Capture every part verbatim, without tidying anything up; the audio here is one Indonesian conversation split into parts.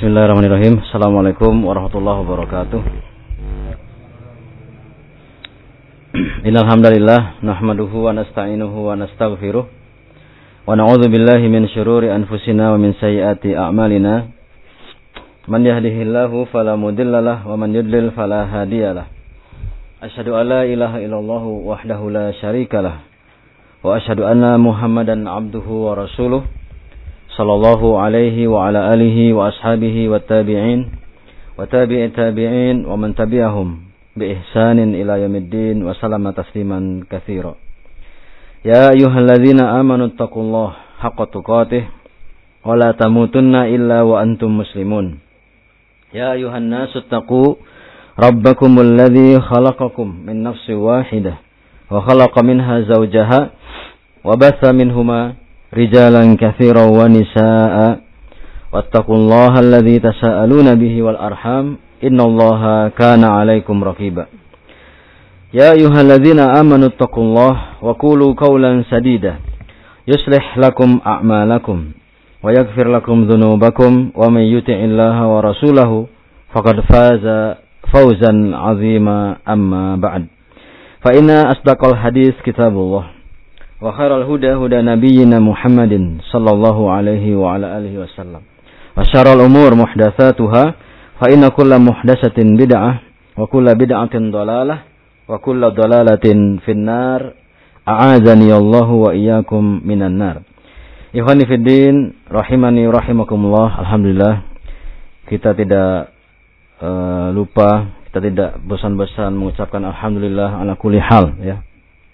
Bismillahirrahmanirrahim. Assalamualaikum warahmatullahi wabarakatuh. Innal hamdalillah nahmaduhu wa nasta'inuhu wa nastaghfiruh wa na'udzu billahi min syururi anfusina wa min sayyiati a'malina. Man yahdihillahu fala mudhillalah wa man yudlil fala hadiyalah. Asyhadu an la ilaha illallah wahdahu la syarikalah wa asyhadu anna Muhammadan abduhu wa rasuluh sallallahu alaihi wa ala alihi wa ashabihi wa tabi'in wa tabi'i tabi'in wa man tabi'ahum bi ihsanin ila yaumiddin wa sallama tasliman katsira. Ya ayyuhalladzina amanu taqullaha haqqa tuqatih wa la tamutunna illa wa antum muslimun. Ya ayyuhan nasu taqu rabbakumul ladzi khalaqakum min nafsin wahidah wa khalaqa minha zawjaha wa batha minhuma rijalan katsiran wa nisaa'a wattaqullaha alladzi tasaaluna bihi wal arham innallaha kana 'alaikum raqiba. Ya ayyuhalladzina amanu taqullaha wa qulu qawlan sadida yuslih lakum a'malakum wa yaghfir lakum dhunubakum wa may yuti'illaha wa rasulahu faqad faza fawzan 'azima amma ba'd. Fa inna asdaqal hadits kitabullah wa khairal huda huda nabiyyina Muhammadin sallallahu alaihi wa ala alihi wasallam. Wa syarrul umur muhdatsatuha fa inna kulla muhdatsatin bid'ah wa kulla bid'atin dhalalah wa kulla dhalalatin finnar. A'adzani Allahu wa iyyakum minan nar. Ikhwani fid din rahimani rahimakumullah. Alhamdulillah kita tidak uh, lupa, kita tidak bosan-bosan mengucapkan alhamdulillah ala kulli hal, ya.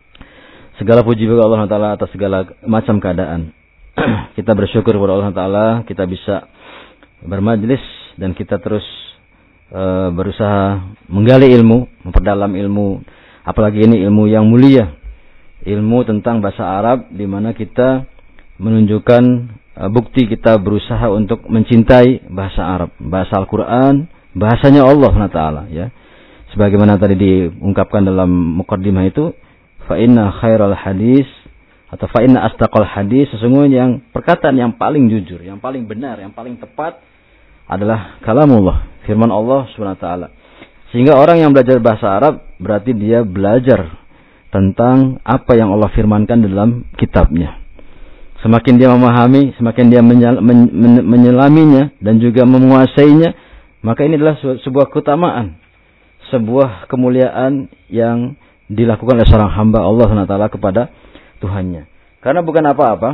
Segala puji bagi Allah Taala atas segala macam keadaan. Kita bersyukur kepada Allah Taala kita bisa bermajlis dan kita terus e, berusaha menggali ilmu, memperdalam ilmu, apalagi ini ilmu yang mulia, ilmu tentang bahasa Arab, di mana kita menunjukkan e, bukti kita berusaha untuk mencintai bahasa Arab, bahasa Al-Qur'an, bahasanya Allah Taala, ya. Sebagaimana tadi diungkapkan dalam muqaddimah itu, fa inna khairal hadis atau fa inna asdaqal hadis, sesungguhnya yang perkataan yang paling jujur, yang paling benar, yang paling tepat adalah kalamullah, firman Allah Subhanahu wa taala. Sehingga orang yang belajar bahasa Arab berarti dia belajar tentang apa yang Allah firmankan dalam kitabnya. Semakin dia memahami, semakin dia menyel, men, men, menyelaminya dan juga menguasainya, maka ini adalah sebuah keutamaan, sebuah kemuliaan yang dilakukan oleh seorang hamba Allah subhanahu wa taala kepada Tuhannya. Karena bukan apa-apa,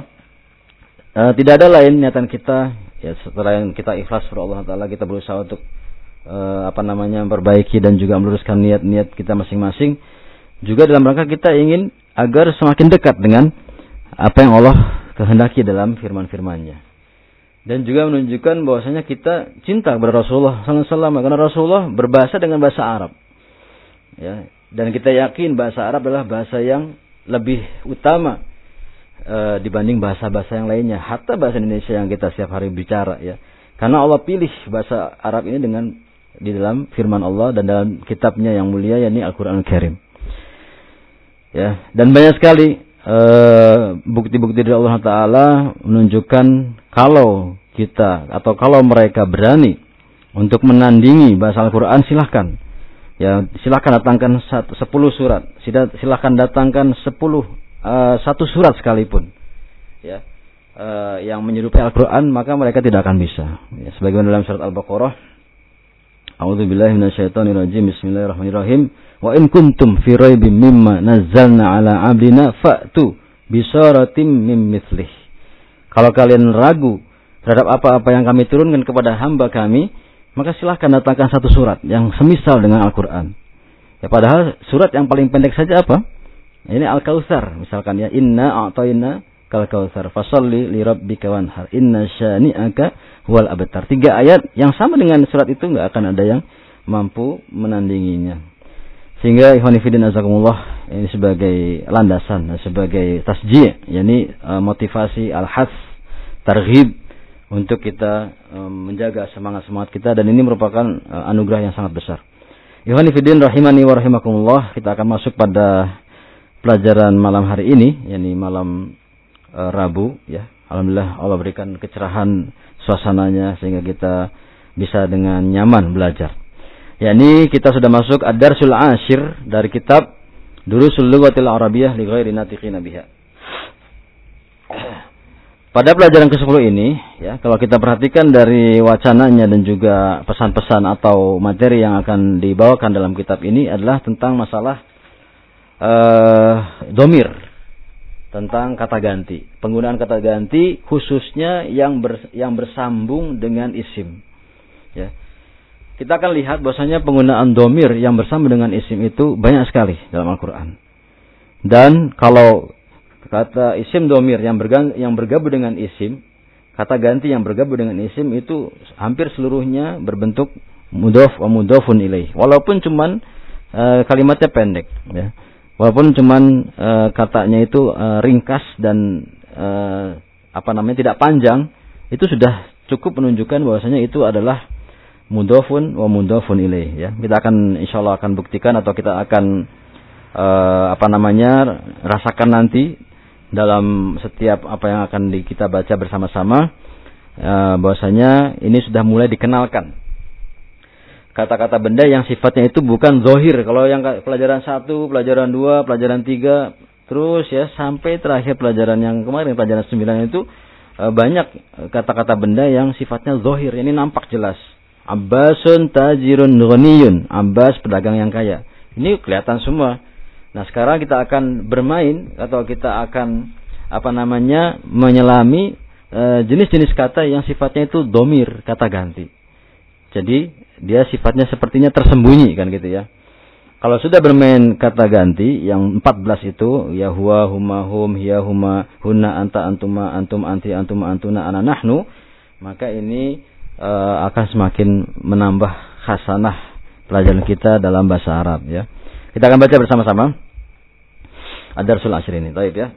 e, tidak ada lain niatan kita, ya, setelah yang kita ikhlas kepada Allah subhanahu wa taala, kita berusaha untuk e, apa namanya memperbaiki dan juga meluruskan niat-niat kita masing-masing. Juga dalam rangka kita ingin agar semakin dekat dengan apa yang Allah kehendaki dalam firman-firman-Nya. Dan juga menunjukkan bahwasanya kita cinta kepada Rasulullah sallallahu alaihi wasallam, karena Rasulullah berbahasa dengan bahasa Arab. Ya. Dan kita yakin bahasa Arab adalah bahasa yang lebih utama e, dibanding bahasa-bahasa yang lainnya. Hatta bahasa Indonesia yang kita setiap hari bicara, ya. Karena Allah pilih bahasa Arab ini dengan di dalam firman Allah dan dalam kitabnya yang mulia, yakni Al-Qur'an Al-Karim. Ya, dan banyak sekali e, bukti-bukti dari Allah Taala menunjukkan kalau kita atau kalau mereka berani untuk menandingi bahasa Al-Qur'an, silahkan. Ya, silakan datangkan satu, sepuluh surat. Silakan datangkan sepuluh uh, satu surat sekalipun, ya, uh, yang menyerupai Al-Quran, maka mereka tidak akan bisa. Ya, sebagaimana dalam surat Al-Baqarah, A'udzubillahi minasyaitonirrajim. Bismillahirrahmanirrahim. Wa in kuntum fi raibim mimma nazzalna ala 'abdina fa'tu bisaratim mim mithlih. Kalau kalian ragu terhadap apa-apa yang kami turunkan kepada hamba kami, maka silahkan datangkan satu surat yang semisal dengan Al-Quran. Ya, padahal surat yang paling pendek saja apa? Ini Al-Kautsar misalkan, ya, inna a'tayna kal kautsar fasalli li rabbika wanhar inna syani'aka huwal abtar. Tiga ayat yang sama dengan surat itu, enggak akan ada yang mampu menandinginya. Sehingga ikhwan fillah azakumullah, ini sebagai landasan, sebagai tasji', yakni uh, motivasi, al-hads, targhib untuk kita um, menjaga semangat-semangat kita, dan ini merupakan uh, anugerah yang sangat besar. Ikhwani fiddin rahimani wa rahimakumullah, kita akan masuk pada pelajaran malam hari ini, yakni malam uh, Rabu, ya. Alhamdulillah Allah berikan kecerahan suasananya sehingga kita bisa dengan nyaman belajar. yakni kita sudah masuk ad-darsul ashir dari kitab Durusul Lughatil Arabiyyah li ghairi natiqina biha. Pada pelajaran kesepuluh ini, ya, kalau kita perhatikan dari wacananya dan juga pesan-pesan atau materi yang akan dibawakan dalam kitab ini adalah tentang masalah uh, domir, tentang kata ganti, penggunaan kata ganti khususnya yang ber, yang bersambung dengan isim. Ya. Kita akan lihat bahwasanya penggunaan domir yang bersambung dengan isim itu banyak sekali dalam Al-Quran. Dan kalau kata isim domir yang, bergang, yang bergabung dengan isim, kata ganti yang bergabung dengan isim itu hampir seluruhnya berbentuk mudhof wa mudhofun ilaih. Walaupun cuman e, kalimatnya pendek, ya. Walaupun cuman e, katanya itu e, ringkas dan e, apa namanya tidak panjang, itu sudah cukup menunjukkan bahwasanya itu adalah mudhofun wa mudhofun ilaih, ya. Kita akan insyaallah akan buktikan atau kita akan e, apa namanya rasakan nanti dalam setiap apa yang akan di, kita baca bersama-sama, uh, bahwasanya ini sudah mulai dikenalkan kata-kata benda yang sifatnya itu bukan zohir. Kalau yang pelajaran satu, pelajaran dua, pelajaran tiga, terus ya sampai terakhir pelajaran yang kemarin, pelajaran sembilan itu uh, banyak kata-kata benda yang sifatnya zohir. Ini nampak jelas. Abbasun tajirun ghaniyun. Abbas pedagang yang kaya. Ini kelihatan semua. Nah, sekarang kita akan bermain atau kita akan apa namanya menyelami e, jenis-jenis kata yang sifatnya itu domir, kata ganti. Jadi dia sifatnya sepertinya tersembunyi kan gitu ya. Kalau sudah bermain kata ganti yang empat belas itu, ya huwa, huma, hum, hiya, huma, hunna, anta, antuma, antum, anti, antum, antuna, ana, nahnu, maka ini e, akan semakin menambah khasanah pelajaran kita dalam bahasa Arab, ya. Kita akan baca bersama-sama Ad-Darsul Ashir ini. Baik, ya.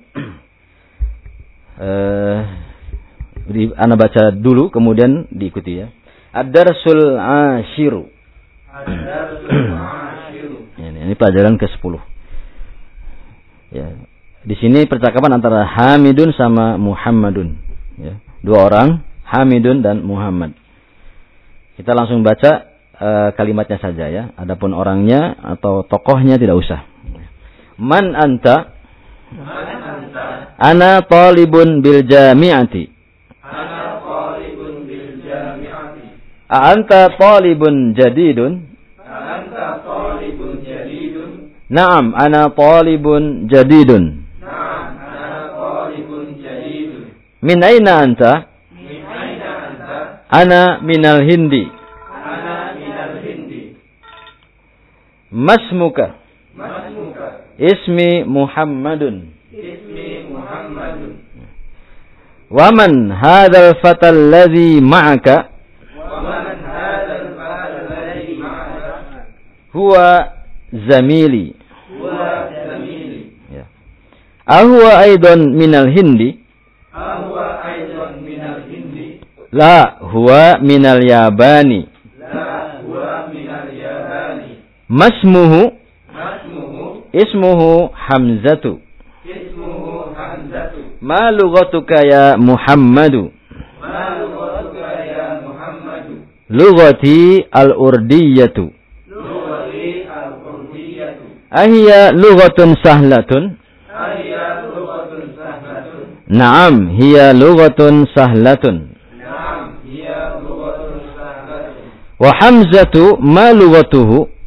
Eh, di, ana baca dulu kemudian diikuti, ya. Ad-Darsul Ashir. Ad-Darsul Ashir. Ini, ini pelajaran kesepuluh. Ya. Di sini percakapan antara Hamidun sama Muhammadun, ya. Dua orang, Hamidun dan Muhammad. Kita langsung baca uh, kalimatnya saja, ya. Adapun orangnya atau tokohnya tidak usah. Man anta? Man anta? Ana talibun bil jami'ati. Ana talibun bil jami'ati. A anta talibun jadidun? A anta talibun jadidun? Naam, ana talibun jadidun. Naam, ana talibun jadidun. Min aina anta? Min aina anta? Ana minal Hindi. Ana minal Hindi. Masmuka? Masmuka? Ismi Muhammadun. Ismi Muhammadun. Waman hadzal fatal ladzi ma'aka? Waman hadzal fatal ladzi ma'aka? Huwa zamili. Huwa zamili. Ya. Ahuwa aidan minal Hindi? Ahuwa aidan minal Hindi? La, huwa minal Yabani. La, huwa minal Yabani. Masmuhu? Ismuhu Hamzatu. Ismuhu Hamzatu. Ma lughatuka ya Muhammadu? Ma lughatuka ya Muhammadu? Lughati al-urdiyatu. Lughati al-urdiyatu. Ahiya lughatun sahlatun? Ahiya lughatun sahlatun. Naam, hiya lughatun sahlatun. Naam, hiya lughatun sahlatun. Wa Hamzatu ma lughatuhu?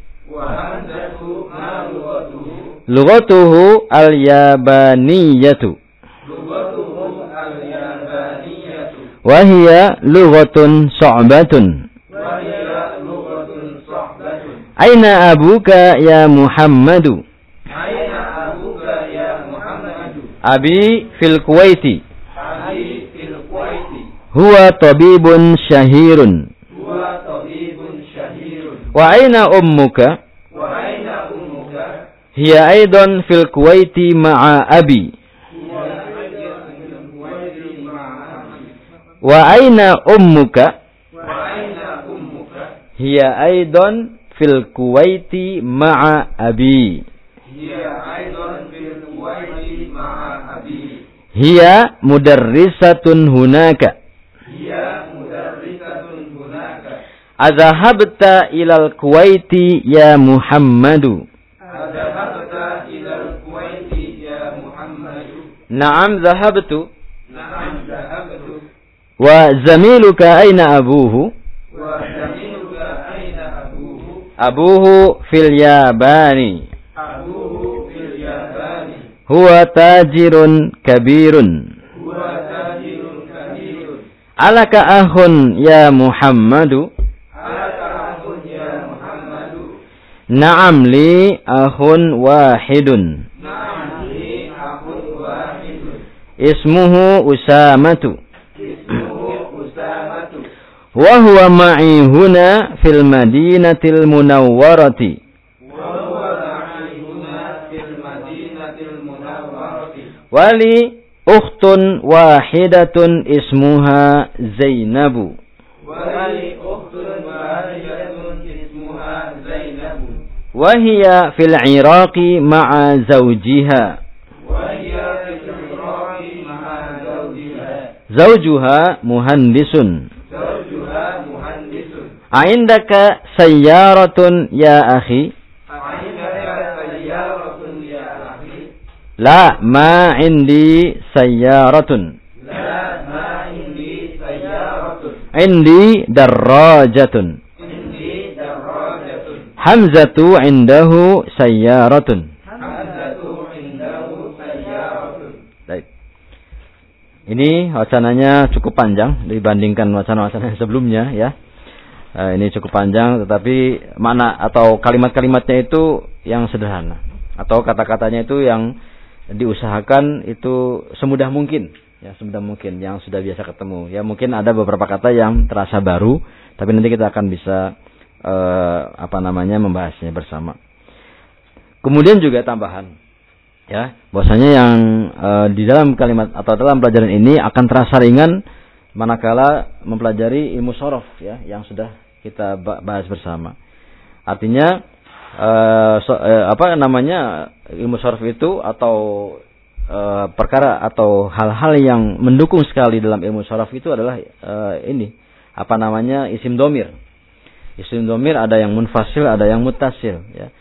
Lughatuhu al-yabaniyatu. Lughatuhu al-yabaniyatu. Wa hiya lughatun sa'batun. Wa hiya lughatun sa'batun. Aina abuka ya Muhammadu? Aina abuka ya Muhammadu? Abi fil Kuwaiti. Abi fil Kuwaiti. Huwa tabibun syahirun. Huwa tabibun syahirun. Wa aina ummuka? Hiya aidan fil Kuwaiti ma'a abi. Wa aina ummuka? Hiya aidan fil Kuwaiti ma'a abi. Hiya aidan fil Kuwaiti ma'a abi. Hiya mudarrisatun hunaka. Hiya mudarrisatun hunaka. Adzahabta ilal Kuwaiti ya Muhammadu. Adzahabta ilal Kuwaiti ya Muhammadu. Na'am dhahabtu. Na'am dhahabtu. Wa zamiluka aina abuhu? Wa zamiluka aina abuhu? Abuhu fil Yabani. Abuhu fil Yabani. Huwa tajirun kabirun. Huwa tajirun kabirun. Alaka akhun ya Muhammadu? Na'am li akhun wahidun. Na'am li akhun wahidun. Ismuhu Usamatu. Ismuhu Usamatu. Wa huwa ma'i huna fil Madinatil Munawwarati. Wa huwa ma'i huna fil Madinatil Munawwarati. Wali ukhtun wahidatun ismuha Zainabu. Wali ukhtun wahidatun ismuha Zainabu. Wahia fil Iraqi ma'a zawjiha. Wahia fil Iraqi ma'a zawjiha. Zawjuha muhandisun. Zawjuha muhandisun. Aindaka sayyaratun ya akhi? Aindaka sayyaratun ya akhi? La ma indi sayyaratun. La ma indi sayyaratun. Indi darrajatun. Hamzatu indahu sayyaratun. Hamzatu indahu sayyaratun. Baik. Ini wacananya cukup panjang dibandingkan wacana-wacana yang sebelumnya ya. Uh, ini cukup panjang tetapi mana atau kalimat-kalimatnya itu yang sederhana atau kata-katanya itu yang diusahakan itu semudah mungkin ya, semudah mungkin yang sudah biasa ketemu. Ya mungkin ada beberapa kata yang terasa baru tapi nanti kita akan bisa Uh, apa namanya membahasnya bersama. Kemudian juga tambahan, ya, bahwasanya yang uh, di dalam kalimat atau dalam pelajaran ini akan terasa ringan manakala mempelajari ilmu shorof, ya, yang sudah kita bahas bersama. Artinya uh, so, uh, apa namanya ilmu shorof itu atau uh, perkara atau hal-hal yang mendukung sekali dalam ilmu shorof itu adalah uh, ini apa namanya isim domir. Isim domir ada yang munfasil, ada yang muttasil. Ya.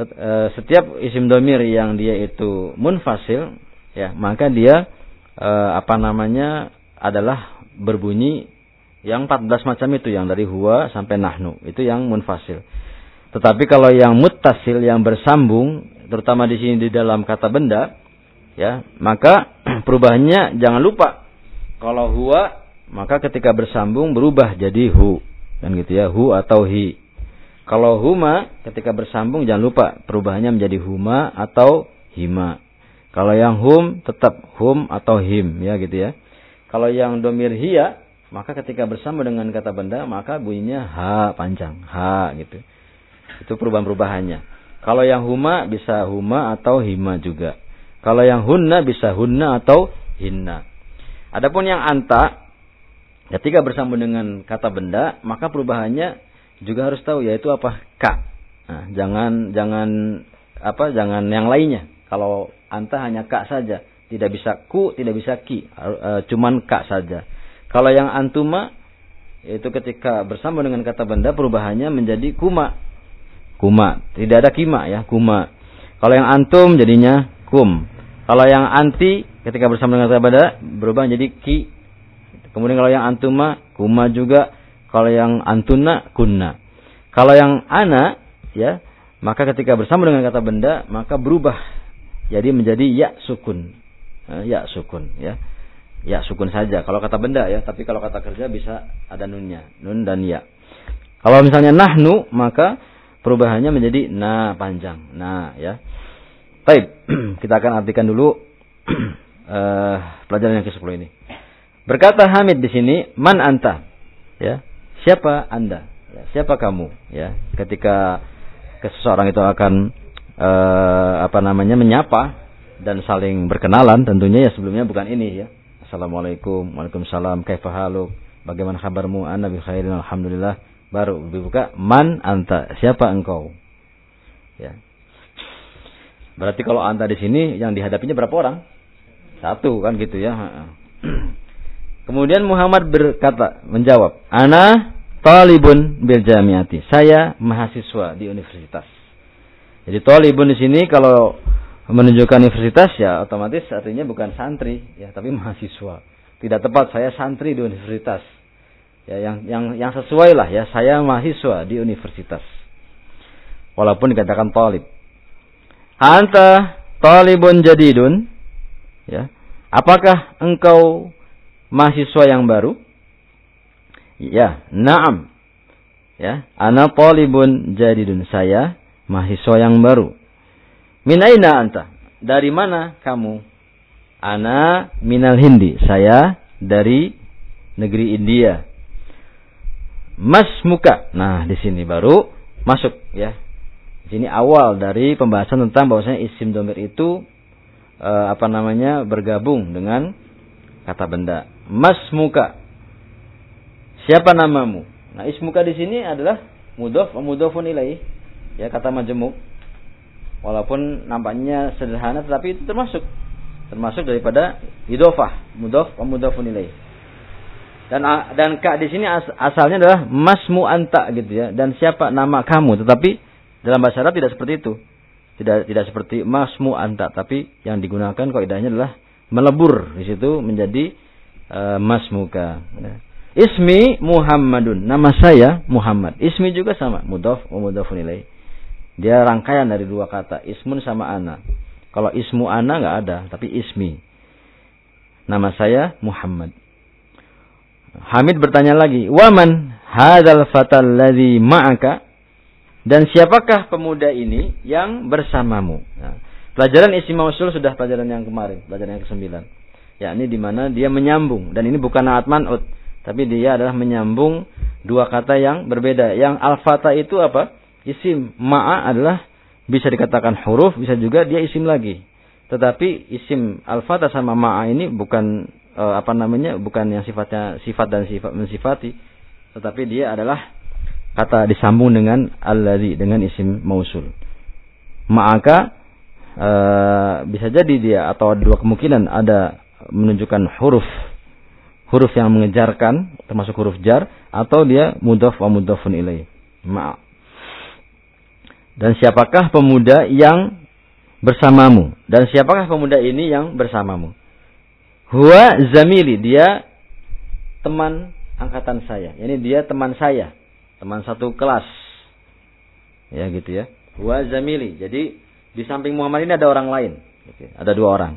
Setiap isim domir yang dia itu munfasil, ya maka dia eh, apa namanya adalah berbunyi yang empat belas macam itu, yang dari huwa sampai nahnu itu yang munfasil. Tetapi kalau yang muttasil yang bersambung, terutama di sini di dalam kata benda, ya maka perubahannya jangan lupa kalau huwa maka ketika bersambung berubah jadi hu. Dan gitu ya, hu atau hi. Kalau huma ketika bersambung jangan lupa perubahannya menjadi huma atau hima. Kalau yang hum tetap hum atau him ya gitu ya. Kalau yang domir hiya maka ketika bersambung dengan kata benda maka bunyinya ha panjang, ha gitu. Itu perubahan-perubahannya. Kalau yang huma bisa huma atau hima juga. Kalau yang hunna bisa hunna atau hinna. Adapun yang anta ketika bersambung dengan kata benda, maka perubahannya juga harus tahu yaitu apa? Ka. Nah, jangan jangan apa? Jangan yang lainnya. Kalau anta hanya ka saja, tidak bisa ku, tidak bisa ki, e, cuman ka saja. Kalau yang antuma itu ketika bersambung dengan kata benda perubahannya menjadi kuma. Kuma, tidak ada kima ya, kuma. Kalau yang antum jadinya kum. Kalau yang anti ketika bersambung dengan kata benda berubah menjadi ki. Kemudian kalau yang antuma, kuma juga. Kalau yang antuna, kunna. Kalau yang ana, ya, maka ketika bersambung dengan kata benda, maka berubah. Jadi menjadi ya sukun. Ya sukun, ya. Ya sukun saja. Kalau kata benda, ya. Tapi kalau kata kerja bisa ada nunnya. Nun dan ya. Kalau misalnya nahnu, maka perubahannya menjadi na panjang. Nah, ya. Baik, kita akan artikan dulu uh, pelajaran yang ke sepuluh ini. Berkata Hamid di sini, man anta? Ya, siapa Anda? Ya, siapa kamu? Ya, ketika seseorang itu akan eh, apa namanya menyapa dan saling berkenalan, tentunya ya sebelumnya bukan ini ya. Assalamualaikum, waalaikumsalam, kaifa haluk? Bagaimana kabarmu? Ana bi khairin, alhamdulillah. Baru dibuka man anta? Siapa engkau? Ya. Berarti kalau anta di sini yang dihadapinya berapa orang? Satu kan gitu ya. Kemudian Muhammad berkata, menjawab, ana talibun bil jamiati. Saya mahasiswa di universitas. Jadi talibun di sini kalau menunjukkan universitas ya otomatis artinya bukan santri ya, tapi mahasiswa. Tidak tepat saya santri di universitas. Ya, yang yang yang sesuai lah ya, saya mahasiswa di universitas. Walaupun dikatakan talib. Anta talibun jadidun. Ya. Apakah engkau mahasiswa yang baru? Ya, na'am. Ya, ana talibun jadidun. Saya mahasiswa yang baru. Min aina anta? Dari mana kamu? Ana minal Hindi. Saya dari negeri India. Mas muka. Nah, di sini baru masuk ya. Di sini awal dari pembahasan tentang bahwasanya isim dhamir itu e, apa namanya bergabung dengan kata benda. Mas muka. Siapa namamu? Nah, ismuka di sini adalah mudhof wa mudhofun ilaih. Ya, kata majmuk. Walaupun nampaknya sederhana tetapi itu termasuk termasuk daripada idhofah, mudhof wa mudhofun ilaih. Dan dan ka di sini as, asalnya adalah masmu anta gitu ya. Dan siapa nama kamu? Tetapi dalam bahasa Arab tidak seperti itu. Tidak tidak seperti masmu anta, tapi yang digunakan kaidahnya adalah melebur di situ menjadi uh, masmuka. Ismi Muhammadun. Nama saya Muhammad. Ismi juga sama, mudhof wa mudhofun ilaih. Dia rangkaian dari dua kata, ismun sama ana. Kalau ismu ana enggak ada, tapi ismi. Nama saya Muhammad. Hamid bertanya lagi, "Waman hadzal fatal ladzi ma'aka?" Dan siapakah pemuda ini yang bersamamu? Nah, pelajaran isim mausul sudah pelajaran yang kemarin, pelajaran yang kesembilan. Yakni di mana dia menyambung, dan ini bukan naat man'ut, tapi dia adalah menyambung dua kata yang berbeda. Yang al-fata itu apa? Isim. Ma'a adalah bisa dikatakan huruf, bisa juga dia isim lagi. Tetapi isim al-fata sama ma'a ini bukan apa namanya, bukan yang sifatnya sifat dan sifat mensifati, tetapi dia adalah kata disambung dengan alladzi, dengan isim mausul. Maka e, bisa jadi dia, atau dua kemungkinan, ada menunjukkan huruf huruf yang mengejarkan termasuk huruf jar, atau dia mudhof wa mudhofun ilaih. Ma. Dan siapakah pemuda yang bersamamu? Dan siapakah pemuda ini yang bersamamu? Huwa zamili, dia teman angkatan saya. Yani dia teman saya, teman satu kelas. Ya gitu ya. Huwa zamili. Jadi di samping Muhammad ini ada orang lain. Gitu. Ada dua orang.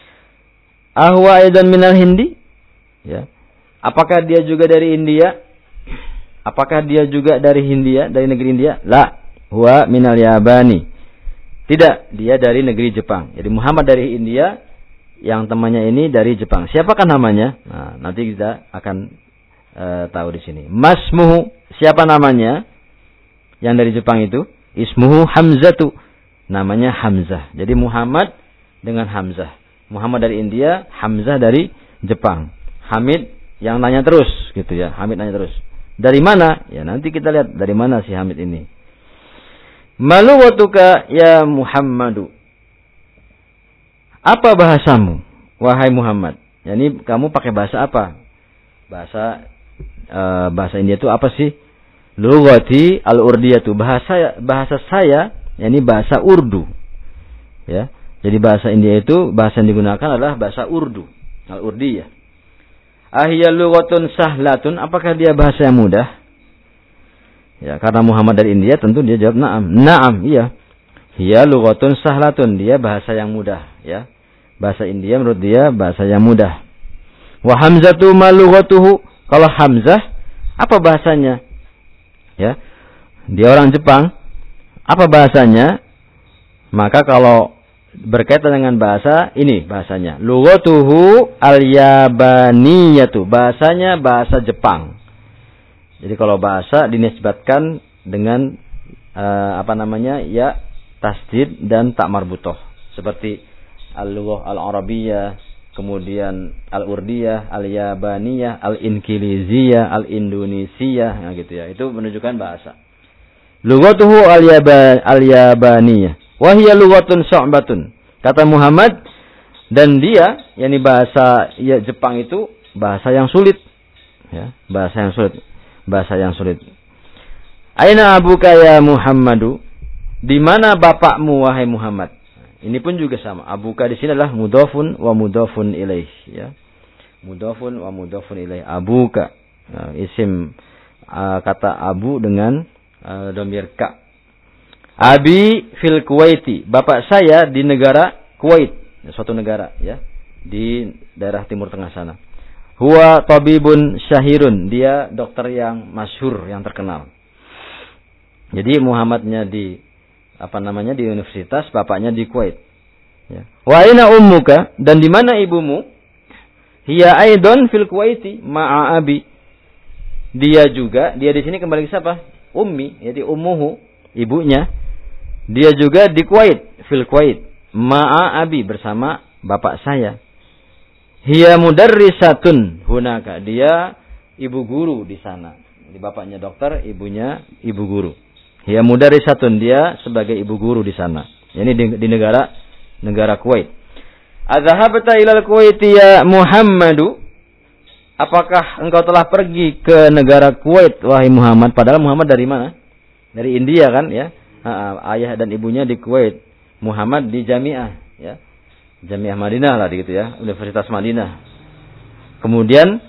Ahwa aidan minal Hindi? Ya. Apakah dia juga dari India? Apakah dia juga dari Hindia, dari negeri India? La, huwa minal Yabani. Tidak, dia dari negeri Jepang. Jadi Muhammad dari India, yang temannya ini dari Jepang. Siapakah namanya? Nah, nanti kita akan uh, tahu di sini. Masmuhu, siapa namanya? Yang dari Jepang itu, ismuhu Hamzatu. Namanya Hamzah. Jadi Muhammad dengan Hamzah. Muhammad dari India, Hamzah dari Jepang. Hamid yang nanya terus gitu ya. Hamid nanya terus. Dari mana? Ya nanti kita lihat dari mana si Hamid ini. Maluwatuka ya Muhammadu. Apa bahasamu, wahai Muhammad? Yani kamu pakai bahasa apa? Bahasa e, bahasa India itu apa sih? Lughati al-urdiyatu. Bahasa bahasa saya, yani bahasa Urdu. Ya. Jadi bahasa India itu bahasa yang digunakan adalah bahasa Urdu, al-urdiyah. Ahya lughatun sahlatun. Apakah dia bahasa yang mudah? Ya, karena Muhammad dari India tentu dia jawab na'am. Na'am, iya. Hiya lughatun sahlatun, dia bahasa yang mudah, ya. Bahasa India menurut dia bahasa yang mudah. Wa Hamzatu ma lughatuhu, kalau Hamzah apa bahasanya? Ya. Dia orang Jepang, apa bahasanya? Maka kalau berkaitan dengan bahasa, ini bahasanya. Lughatuhu al-yabaniyatu, bahasanya bahasa Jepang. Jadi kalau bahasa dinisbatkan dengan uh, apa namanya? Ya, tasdid dan tak marbutoh. Seperti al-lughah al-arabiyah, kemudian al-urdiyah, al-yabaniyah, al-inkiliziyah, al-indonesiyah, nah gitu ya. Itu menunjukkan bahasa. Lughatuhu al-yabaniyah. Wa hiya lughatun sa'batun. Kata Muhammad, dan dia, yakni bahasa ya, Jepang itu bahasa yang sulit. Ya, bahasa yang sulit. bahasa yang sulit. Aina abuka ya Muhammadu? Di mana bapakmu wahai Muhammad? Ini pun juga sama. Abuka di sini adalah mudhafun wa mudhafun ilaih, ya. Mudhafun wa mudhafun ilaih. Abuka. Nah, isim uh, kata abu dengan uh, dhamir ka. Abi fil Kuwaiti. Bapak saya di negara Kuwait, suatu negara, ya, di daerah Timur Tengah sana. Huwa tabibun syahirun. Dia dokter yang masyhur, yang terkenal. Jadi Muhammadnya di apa namanya di universitas, bapaknya di Kuwait. Ya. Wa aina ummuka? Dan di mana ibumu? Hiya aidon fil Kuwaiti ma'a abi. Dia juga, dia di sini kembali ke siapa? Ummi, jadi ummuhu, ibunya. Dia juga di Kuwait, fil Kuwait, ma'a abi, bersama bapak saya. Hiya mudarrisatun hunaka. Dia ibu guru di sana. Di bapaknya dokter, ibunya ibu guru. Hiya mudarrisatun, dia sebagai ibu guru di sana. Ini di, di negara negara Kuwait. Adzahabta ilal Kuwaiti ya Muhammadu? Apakah engkau telah pergi ke negara Kuwait wahai Muhammad? Padahal Muhammad dari mana? Dari India kan, ya. Ha, ayah dan ibunya di Kuwait. Muhammad di Jami'ah, ya. Jami'ah Madinah lah gitu ya, Universitas Madinah. Kemudian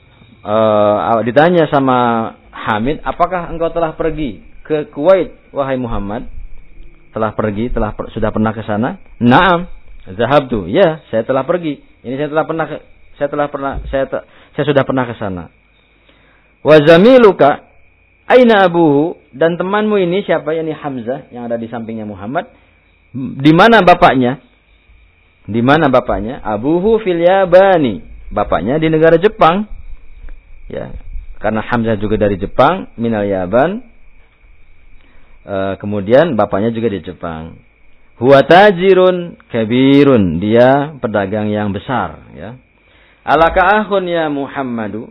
uh, ditanya sama Hamid, apakah engkau telah pergi ke Kuwait wahai Muhammad? Telah pergi, telah per, sudah pernah ke sana? Naam, zahabtu. Ya, saya telah pergi. Ini saya telah pernah ke, saya telah pernah saya te, saya sudah pernah ke sana. Wa zamiluka aina abuhu? Dan temanmu ini siapa? Yani Hamzah yang ada di sampingnya Muhammad. Di mana bapaknya? Di mana bapaknya? Abuhu fil Yabani. Bapaknya di negara Jepang. Ya, karena Hamzah juga dari Jepang, minal Yaban. E, kemudian bapaknya juga di Jepang. Huwa tajirun kabirun. Dia pedagang yang besar, ya. Alaka akhun ya Muhammadu?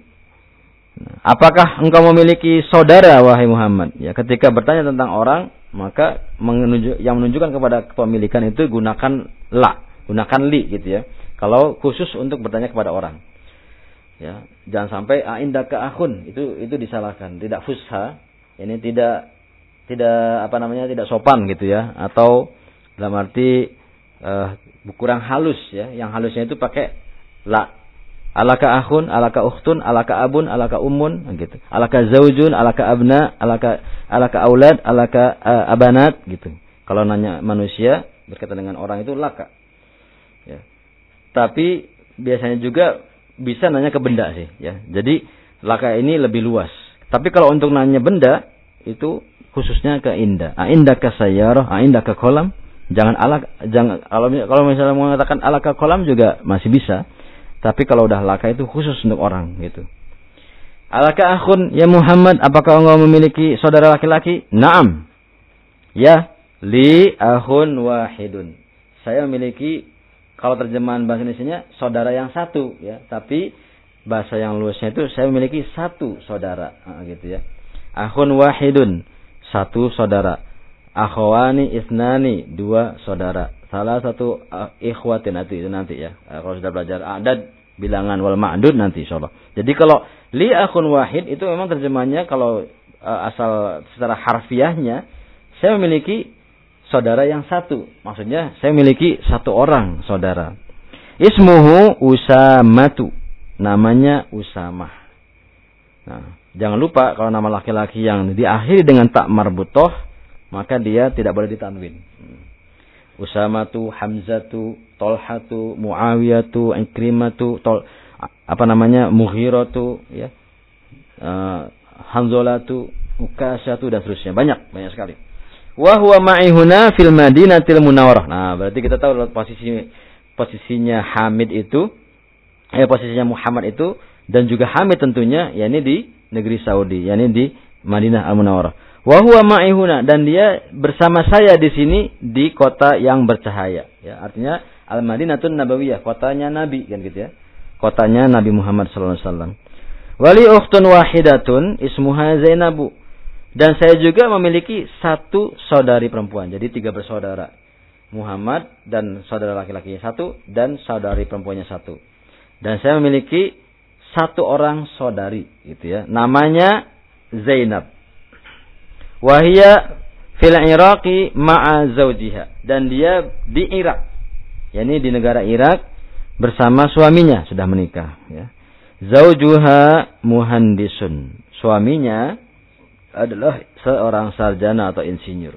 Apakah engkau memiliki saudara wahai Muhammad? Ya, ketika bertanya tentang orang, maka menunjuk, yang menunjukkan kepada kepemilikan itu gunakan la, gunakan li gitu ya. Kalau khusus untuk bertanya kepada orang. Ya, jangan sampai aindaka akhun, itu itu disalahkan, tidak fusha, ini tidak tidak apa namanya, tidak sopan gitu ya, atau dalam arti uh, kurang halus ya. Yang halusnya itu pakai la. Alaka akhun, alaka ukhtun, alaka abun, alaka ummun, gitu. Alaka zaujun, alaka abna, alaka alaka aulad, alaka uh, abanat, gitu. Kalau nanya manusia berkaitan dengan orang itu laka. Ya. Tapi biasanya juga bisa nanya ke benda sih, ya. Jadi laka ini lebih luas. Tapi kalau untuk nanya benda itu khususnya ke inda. Aindaka sayyarah, aindaka kolam. Jangan alak, jangan kalau kalau misalnya mengatakan alaka kolam juga masih bisa. Tapi kalau udah laka itu khusus untuk orang gitu. Alaka akhun ya Muhammad, apakah engkau memiliki saudara laki-laki? Naam. Ya, li akhun wahidun. Saya memiliki, kalau terjemahan bahasa Indonesianya saudara yang satu ya, tapi bahasa yang luasnya itu saya memiliki satu saudara, nah, gitu ya. Akhun wahidun, satu saudara. Akhwani isnani, dua saudara. Salah satu uh, ikhwatin nanti itu nanti ya. Uh, kalau sudah belajar adad, bilangan wal ma'dud nanti insyaallah. Jadi kalau li akhun wahid itu memang terjemahnya kalau uh, asal secara harfiahnya saya memiliki saudara yang satu. Maksudnya saya memiliki satu orang saudara. Ismuhu Usamatu. Namanya Usamah. Nah, jangan lupa kalau nama laki-laki yang diakhiri dengan tak marbutoh, maka dia tidak boleh ditanwin. Usamatu, Hamzatu, Tolhatu, Muawiyatu, Ikrimatu, Tol, apa namanya, Mughiratu, ya, uh, Hanzolatu, Ukasyatu dan seterusnya. Banyak, banyak sekali. Wa huwa ma'ihuna fil Madinatil Munawwarah. Nah, berarti kita tahu posisi posisinya Hamid itu, eh posisinya Muhammad itu, dan juga Hamid tentunya, yakni di negeri Saudi, yakni di Madinah Al-Munawwarah. Wa huwa ma'ihuna, dan dia bersama saya di sini di kota yang bercahaya. Ya, artinya Al-Madinatun Nabawiyah, kotanya Nabi kan gitu ya. Kotanya Nabi Muhammad sallallahu alaihi wasallam. Wali ukhtun wahidatun ismuha Zainabu. Dan saya juga memiliki satu saudari perempuan. Jadi tiga bersaudara. Muhammad dan saudara laki-lakinya satu dan saudari perempuannya satu. Dan saya memiliki satu orang saudari gitu ya. Namanya Zainab. Wahia fil Iraqi ma'a zawjiha. Dan dia di Irak. yakni di negara Irak bersama suaminya, sudah menikah. Ya. Zaujuha muhandisun. Suaminya adalah seorang sarjana atau insinyur.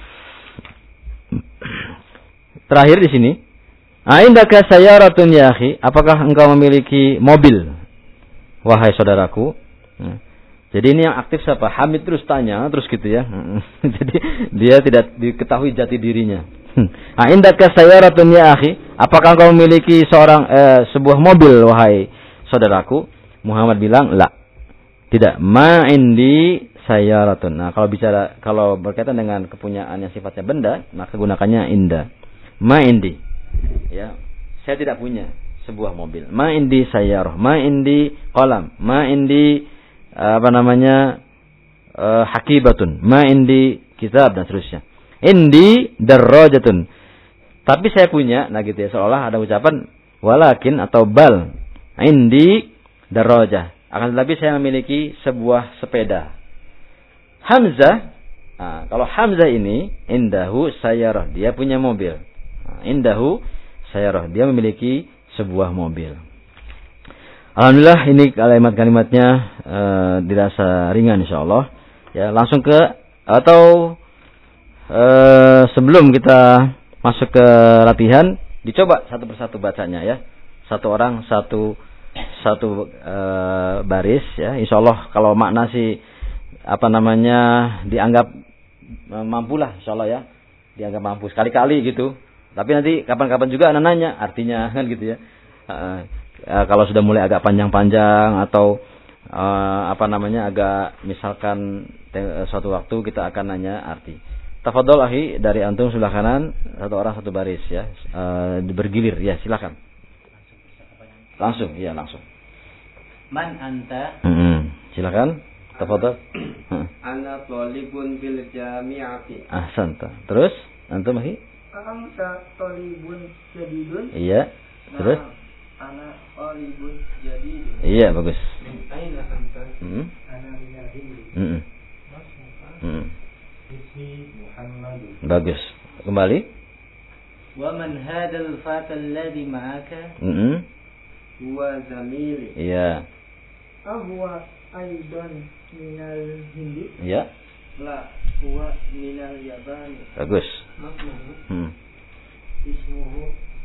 Terakhir di sini, aindaka sayyaratun ya akhi, apakah engkau memiliki mobil, wahai saudaraku? Nah, jadi ini yang aktif siapa? Hamid terus tanya, terus gitu ya. Jadi dia tidak diketahui jati dirinya. Aindaka sayyaratun ya akhi, apakah engkau memiliki seorang eh, sebuah mobil, wahai saudaraku? Muhammad bilang, la. Tidak, ma indi sayyaratun. Nah, kalau bicara kalau berkaitan dengan kepunyaan yang sifatnya benda, maka gunakannya inda. Ma indi. Ya, saya tidak punya sebuah mobil. Ma indi sayyarah, ma indi qalam, ma indi apa namanya? Uh, hakibatun, ma indi kitab dan seterusnya. Indi darrajatun. Tapi saya punya, nah gitu ya, seolah ada ucapan walakin atau bal. Indi darrajah. Akan tetapi saya memiliki sebuah sepeda. Hamzah, nah, kalau Hamzah ini indahu sayyarah, dia punya mobil. Nah, indahu sayyarah, dia memiliki sebuah mobil. Alhamdulillah ini kalimat-kalimatnya uh, dirasa ringan insyaallah. Ya, langsung ke atau uh, sebelum kita masuk ke latihan, dicoba satu persatu bacanya ya. Satu orang satu satu uh, baris ya. Insyaallah kalau makna sih apa namanya dianggap uh, mampulah insyaallah ya. Dianggap mampu sekali-kali gitu. Tapi nanti kapan-kapan juga anak nanya artinya kan gitu ya. Uh, uh, kalau sudah mulai agak panjang-panjang atau uh, apa namanya agak misalkan te- suatu waktu kita akan nanya arti. Tafadhol akhi dari antum sebelah kanan, satu orang satu baris ya. Uh, bergilir ya, silakan. Langsung, iya langsung. Man anta? Hmm, silakan. Tafadhol. Ana thalibun bil jami'ati. Ahsanta. Terus antum akhi? Anta thalibun jadidun? Iya. Terus? Nah, ana thalibun jadidun. Iya, bagus. Aina anta? Hmm. Ana minal Hindi. Hmm. Hmm. Ismi Muhammad. Bagus. Kembali. Wa man hadzal fata alladhi ma'aka? Hmm. Huwa zamili. Iya. Ahwa aidan minal Hindi? Iya. La, huwa minal Yabani. Bagus. Masmuhu. Hmm. Ismuhu.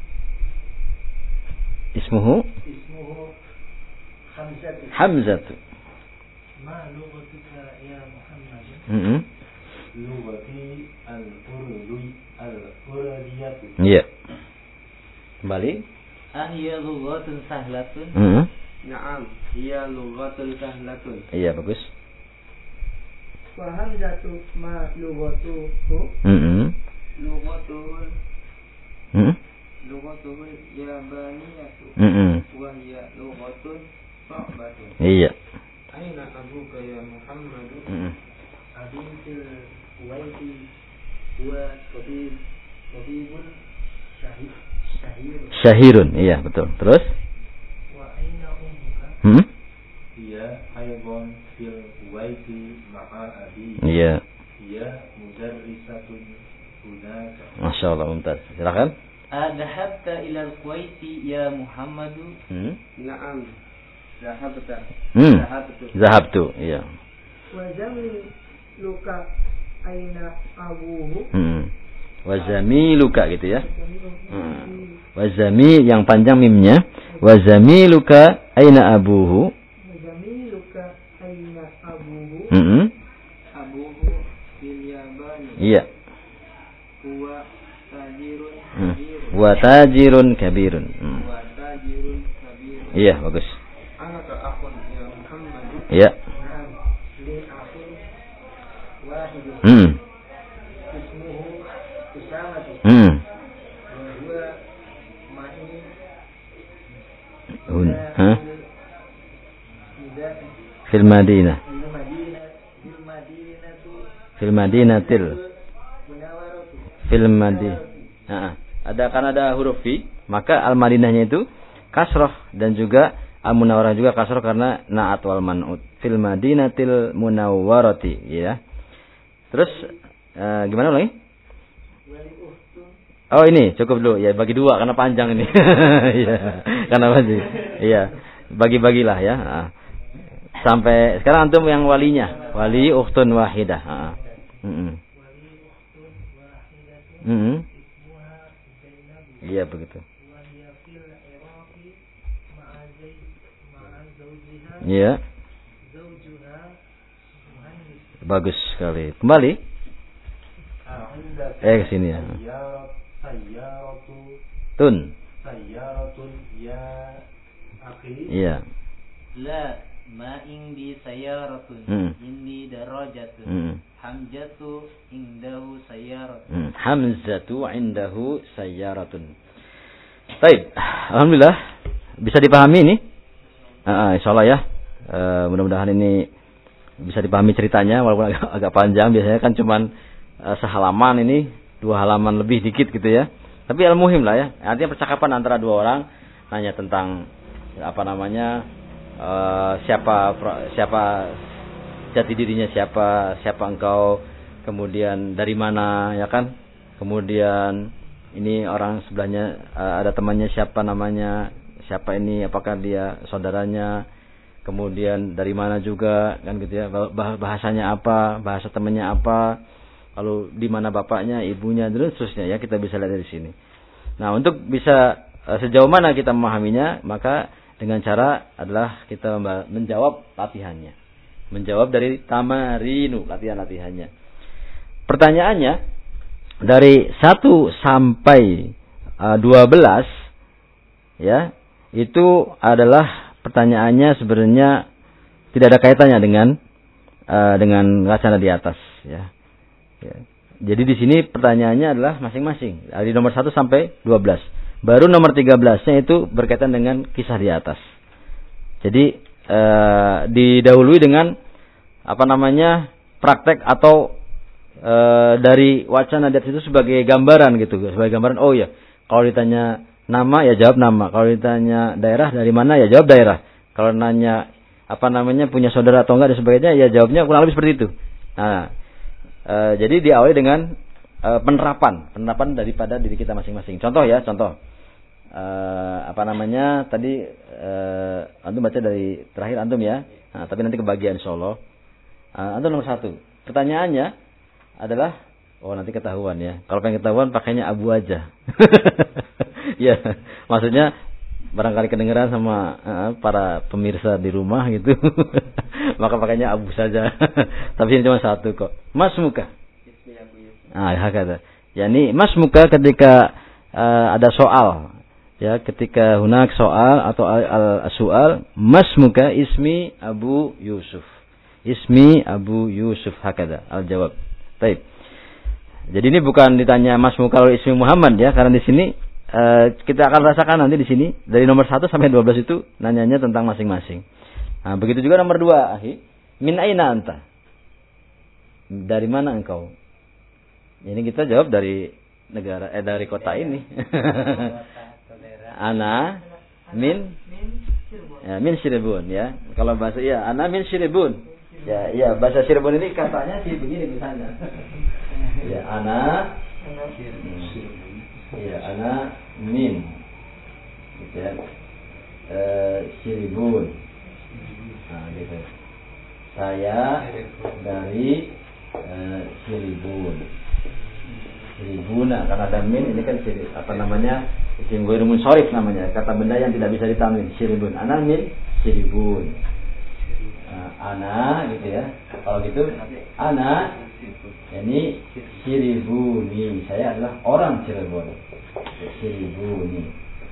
Ismuhu Ismuhu Hamzatu. Hamzatu. Ma lughatuka ya Muhammad? Hmm. Lughati al-Urdi al-Urdiyatu. Iya. Kembali. Ahya lughatun sahlatun? Hmm. Naam, hiya lughatun sahlatun. Iya, bagus. Wa hamzatu ma lughatuhu? Hmm. Lughatuhu Hmm. lughatuhu yabaniyatu. Hmm. Wa hiya lughatun sa'batun. Iya. Aina abuka ya Muhammad? Hmm. Abi fil Kuwaiti wa tabib tabibun syahid syahir. Syahirun, iya betul. Terus? Wa aina ummuka? Hmm? Hiya aydan fil Kuwaiti ma'a abi. Iya. Hiya mudarrisatun hunaka. Masya Allah, mumtaz. Silakan. Adhabta ila al-Kuwaiti ya Muhammad? Hmm. Na'am. Zahabta. Hmm. Zahabtu. Zahabtu, iya. Wa zamil luka aina abuhu? Hmm. Wazamiluka gitu ya. Hmm. Wazami yang panjang mimnya. Wazamiluka aina abuhu. Wazamiluka aina abuhu? Hmm. Abuhu bil Yabani. Iya. Huwa tajirun Hmm. kabirun. Wa tajirun kabirun. Hmm. Huwa tajirun kabirun. Iya, bagus. Anaka akhun ya Muhammad? Iya. Na'am. Li akhun wahidun. Hmm. Ismuhu Usamatu. Hmm. Wa huwa ma'i Hun. Ha? Muda- Fil Madinah. Bil Madinah Bil Madinatu Fil Madinatil. Munawaratu. Fil Madinah. Ada kan ada huruf fi, maka al Madinahnya itu kasroh dan juga Al-Munawwarah juga kasroh karena na'at wal man'ut. Fil Madinatil Munawwarati, ya. Terus uh, gimana lagi? Oh ini cukup dulu ya, bagi dua karena panjang ini. Iya. Karena panjang. Iya. Bagi-bagilah ya. Sampai sekarang antum yang walinya, wali ukhtun wahidah. Heeh. Heeh. Heeh. Iya begitu. Iya. Bagus sekali. Kembali. Eh ke sini ya. Tun. Sayyaratun ya akhi. Iya. La ma indi sayyaratun. Hmm. Indi darajatun. Hmm. Hamzatu indahu sayyaratun. Hmm. Hamzatu indahu sayyaratun. Baik. Alhamdulillah bisa dipahami ini. Uh, insyaallah ya. Uh, mudah-mudahan ini bisa dipahami ceritanya walaupun agak, agak panjang. Biasanya kan cuman uh, sehalaman, ini dua halaman lebih dikit gitu ya. Tapi al-muhim lah ya. Artinya percakapan antara dua orang nanya tentang apa namanya uh, siapa siapa jati dirinya siapa, siapa engkau, kemudian dari mana ya kan? Kemudian ini orang sebelahnya uh, ada temannya siapa namanya, siapa ini, apakah dia saudaranya, kemudian dari mana juga kan gitu ya, bahasanya apa, bahasa temannya apa, lalu di mana bapaknya, ibunya, dan seterusnya ya, kita bisa lihat dari sini. Nah, untuk bisa uh, sejauh mana kita memahaminya, maka dengan cara adalah kita menjawab latihannya. Menjawab dari tamarinu, latihan-latihannya. Pertanyaannya dari satu sampai dua belas ya, itu adalah pertanyaannya sebenarnya tidak ada kaitannya dengan uh, dengan wacana di atas ya. Ya. Jadi di sini pertanyaannya adalah masing-masing dari nomor satu sampai dua belas. Baru nomor tiga belasnya itu berkaitan dengan kisah di atas. Jadi uh, didahului dengan apa namanya praktek atau uh, dari wacana di atas itu sebagai gambaran gitu, sebagai gambaran. Oh ya, kalau ditanya nama ya jawab nama, kalau ditanya daerah dari mana ya jawab daerah, kalau nanya apa namanya punya saudara atau enggak dan sebagainya ya jawabnya kurang lebih seperti itu. Nah, uh, jadi diawali dengan uh, penerapan, penerapan daripada diri kita masing-masing. Contoh ya, contoh. Uh, apa namanya tadi uh, antum baca dari terakhir antum ya, nah, tapi nanti kebagian insyaallah. Uh, antum nomor satu, pertanyaannya adalah, oh nanti ketahuan ya, kalau pengen ketahuan pakainya abu aja. Ya, maksudnya barangkali kedengeran sama uh, para pemirsa di rumah gitu, maka pakainya abu saja. Tapi ini cuma satu kok, mas muka. Ah, hakata. Yani mas muka ketika uh, ada soal. Ya, ketika hunak soal atau al-soal, masmuka ismi Abu Yusuf. Ismi Abu Yusuf hakada al-jawab. Baik. Jadi ini bukan ditanya masmuka kalau ismi Muhammad ya, karena di sini uh, kita akan rasakan nanti di sini dari nomor satu sampai dua belas itu nanyanya tentang masing-masing. Nah, begitu juga nomor dua, akhi. Min aina anta? Dari mana engkau? Ini kita jawab dari negara eh dari kota ini. Ana min ya, min Cirebon ya. Kalau bahasa ya, ana min Cirebon. Ya, iya bahasa Cirebon ini katanya sih begini misalnya. Ya, ana ya, ana min gitu ya. Eh, Cirebon. Nah, gitu. Saya dari eh, Cirebon. Cirebuna karena ada min ini kan ciri apa namanya? Isim ghairu munsharif namanya, kata benda yang tidak bisa ditanwin. Syiribun. Ana min syiribun. Uh, ana gitu ya. Kalau gitu ana ini syiribuni. Saya adalah orang Cirebon. Syiribuni.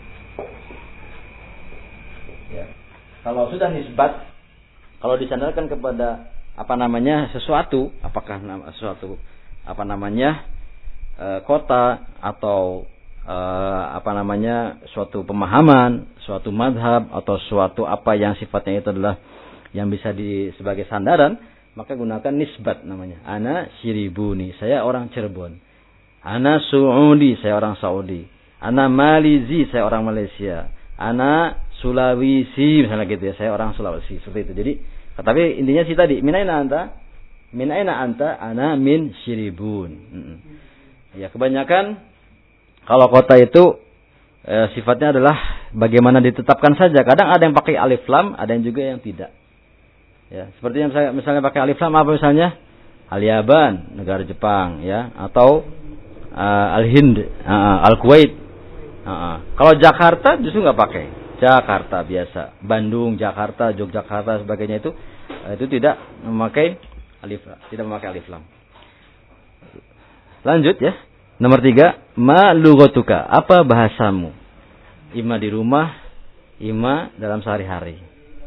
Ya. Kalau sudah nisbat, kalau disandarkan kepada apa namanya sesuatu, apakah nama sesuatu apa namanya e, kota atau Uh, apa namanya suatu pemahaman, suatu madhab atau suatu apa yang sifatnya itu adalah yang bisa di sebagai sandaran, maka gunakan nisbat namanya. Ana Syiribuni, saya orang Cirebon. Ana Saudi, saya orang Saudi. Ana Malizi, saya orang Malaysia. Ana Sulawesi misalnya gitu ya. Saya orang Sulawesi seperti itu. Jadi tapi intinya sih tadi min aina anta? Min aina anta? Ana min Shiribun. Mm-mm. Ya kebanyakan kalau kota itu e, sifatnya adalah bagaimana ditetapkan saja. Kadang ada yang pakai alif lam, ada yang juga yang tidak. Ya, seperti yang misalnya, misalnya pakai alif lam apa misalnya? Al-Yaban, negara Jepang ya, atau uh, Al-Hind, uh, Al-Kuwait. Uh, kalau Jakarta justru nggak pakai. Jakarta biasa, Bandung, Jakarta, Yogyakarta sebagainya itu uh, itu tidak memakai alif, tidak memakai alif lam. Lanjut ya. Nomor tiga, ma lughatuka, apa bahasamu? Ima di rumah, ima dalam sehari-hari.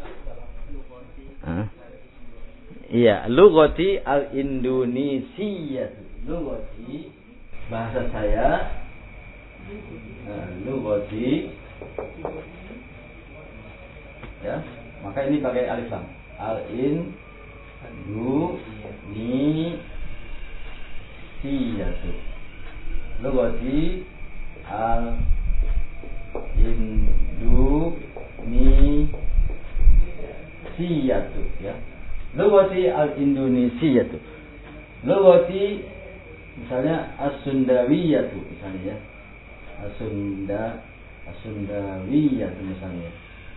Uh. Iya, lughati al-Indonesia. Lughati bahasa saya. Uh, lughati ya, maka ini pakai alif lam. Al-Indonesia. Lughati al-Indonesia ya. Lughati al-Indonesia. Lughati misalnya as-Sundawiyah misalnya ya. As-Sunda As-Sundawiyah misalnya.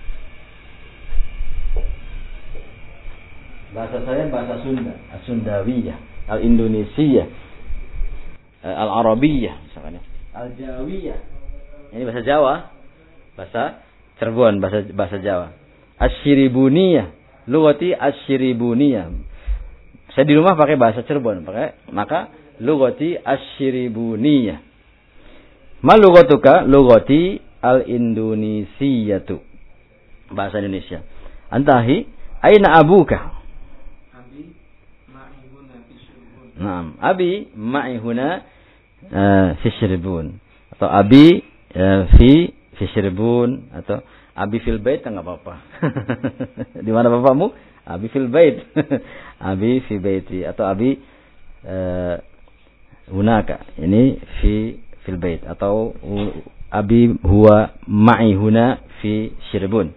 Bahasa saya bahasa Sunda, As-Sundawiyah, Al-Indonesia, Al-Arabiyah misalnya, Al-Jawiyah. Ini bahasa Jawa, bahasa Cirebon, bahasa bahasa Jawa. Asy-Syiribuniyah, lughati asy-Syiribuniyah. Saya di rumah pakai bahasa Cirebon, pakai maka lughati asy-Syiribuniyah. Ma lughatuka? Lughati al-Indonesiyatu. Bahasa Indonesia. Antahi aina abuka? Abi ma'i huna fi Shirbun. Naam, abi ma'i huna uh, fi Shirbun. Atau abi uh, fi fi Shirbun atau abi fil bait enggak apa-apa. Di mana bapakmu? Abi fil bait. Abi fi baiti atau abi uh, hunaka. Ini fi fil bait atau abi huwa ma'i huna fi Shirbun.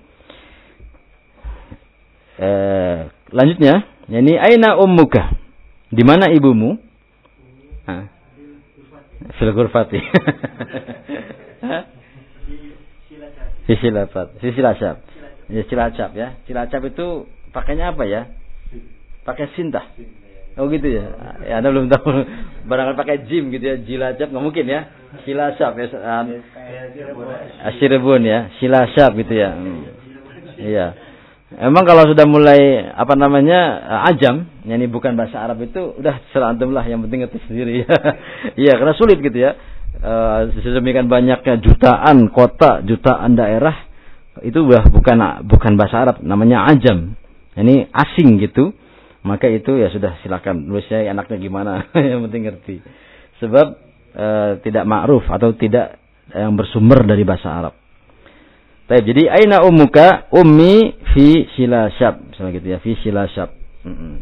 Eh, lanjutnya, yani aina ummuka? Di mana ibumu? Hah? Fil ghurfati. Fi silafat. Fi silacap. Ya silacap ya. Silacap itu pakainya apa ya? Pakai sintah. Oh gitu ya. Ya Anda belum tahu. Barangkali pakai jim gitu ya. Jilacap enggak mungkin ya. Silacap ya. Asyirbun ya. Silacap gitu ya. Hmm. Iya. Emang kalau sudah mulai apa namanya ajam, yani bukan bahasa Arab itu udah serah antum lah, yang penting ngerti sendiri. Iya, karena sulit gitu ya. E, sedemikian banyaknya jutaan kota, jutaan daerah itu udah bukan bukan bahasa Arab, namanya ajam. Ini asing gitu. Maka itu ya sudah silakan nulisnya anaknya gimana, yang penting ngerti. Sebab e, tidak ma'ruf atau tidak yang bersumber dari bahasa Arab. Baik, jadi aina ummuka? Ummi fi Silashab. Misalnya gitu ya, fi Silashab. Mm-mm.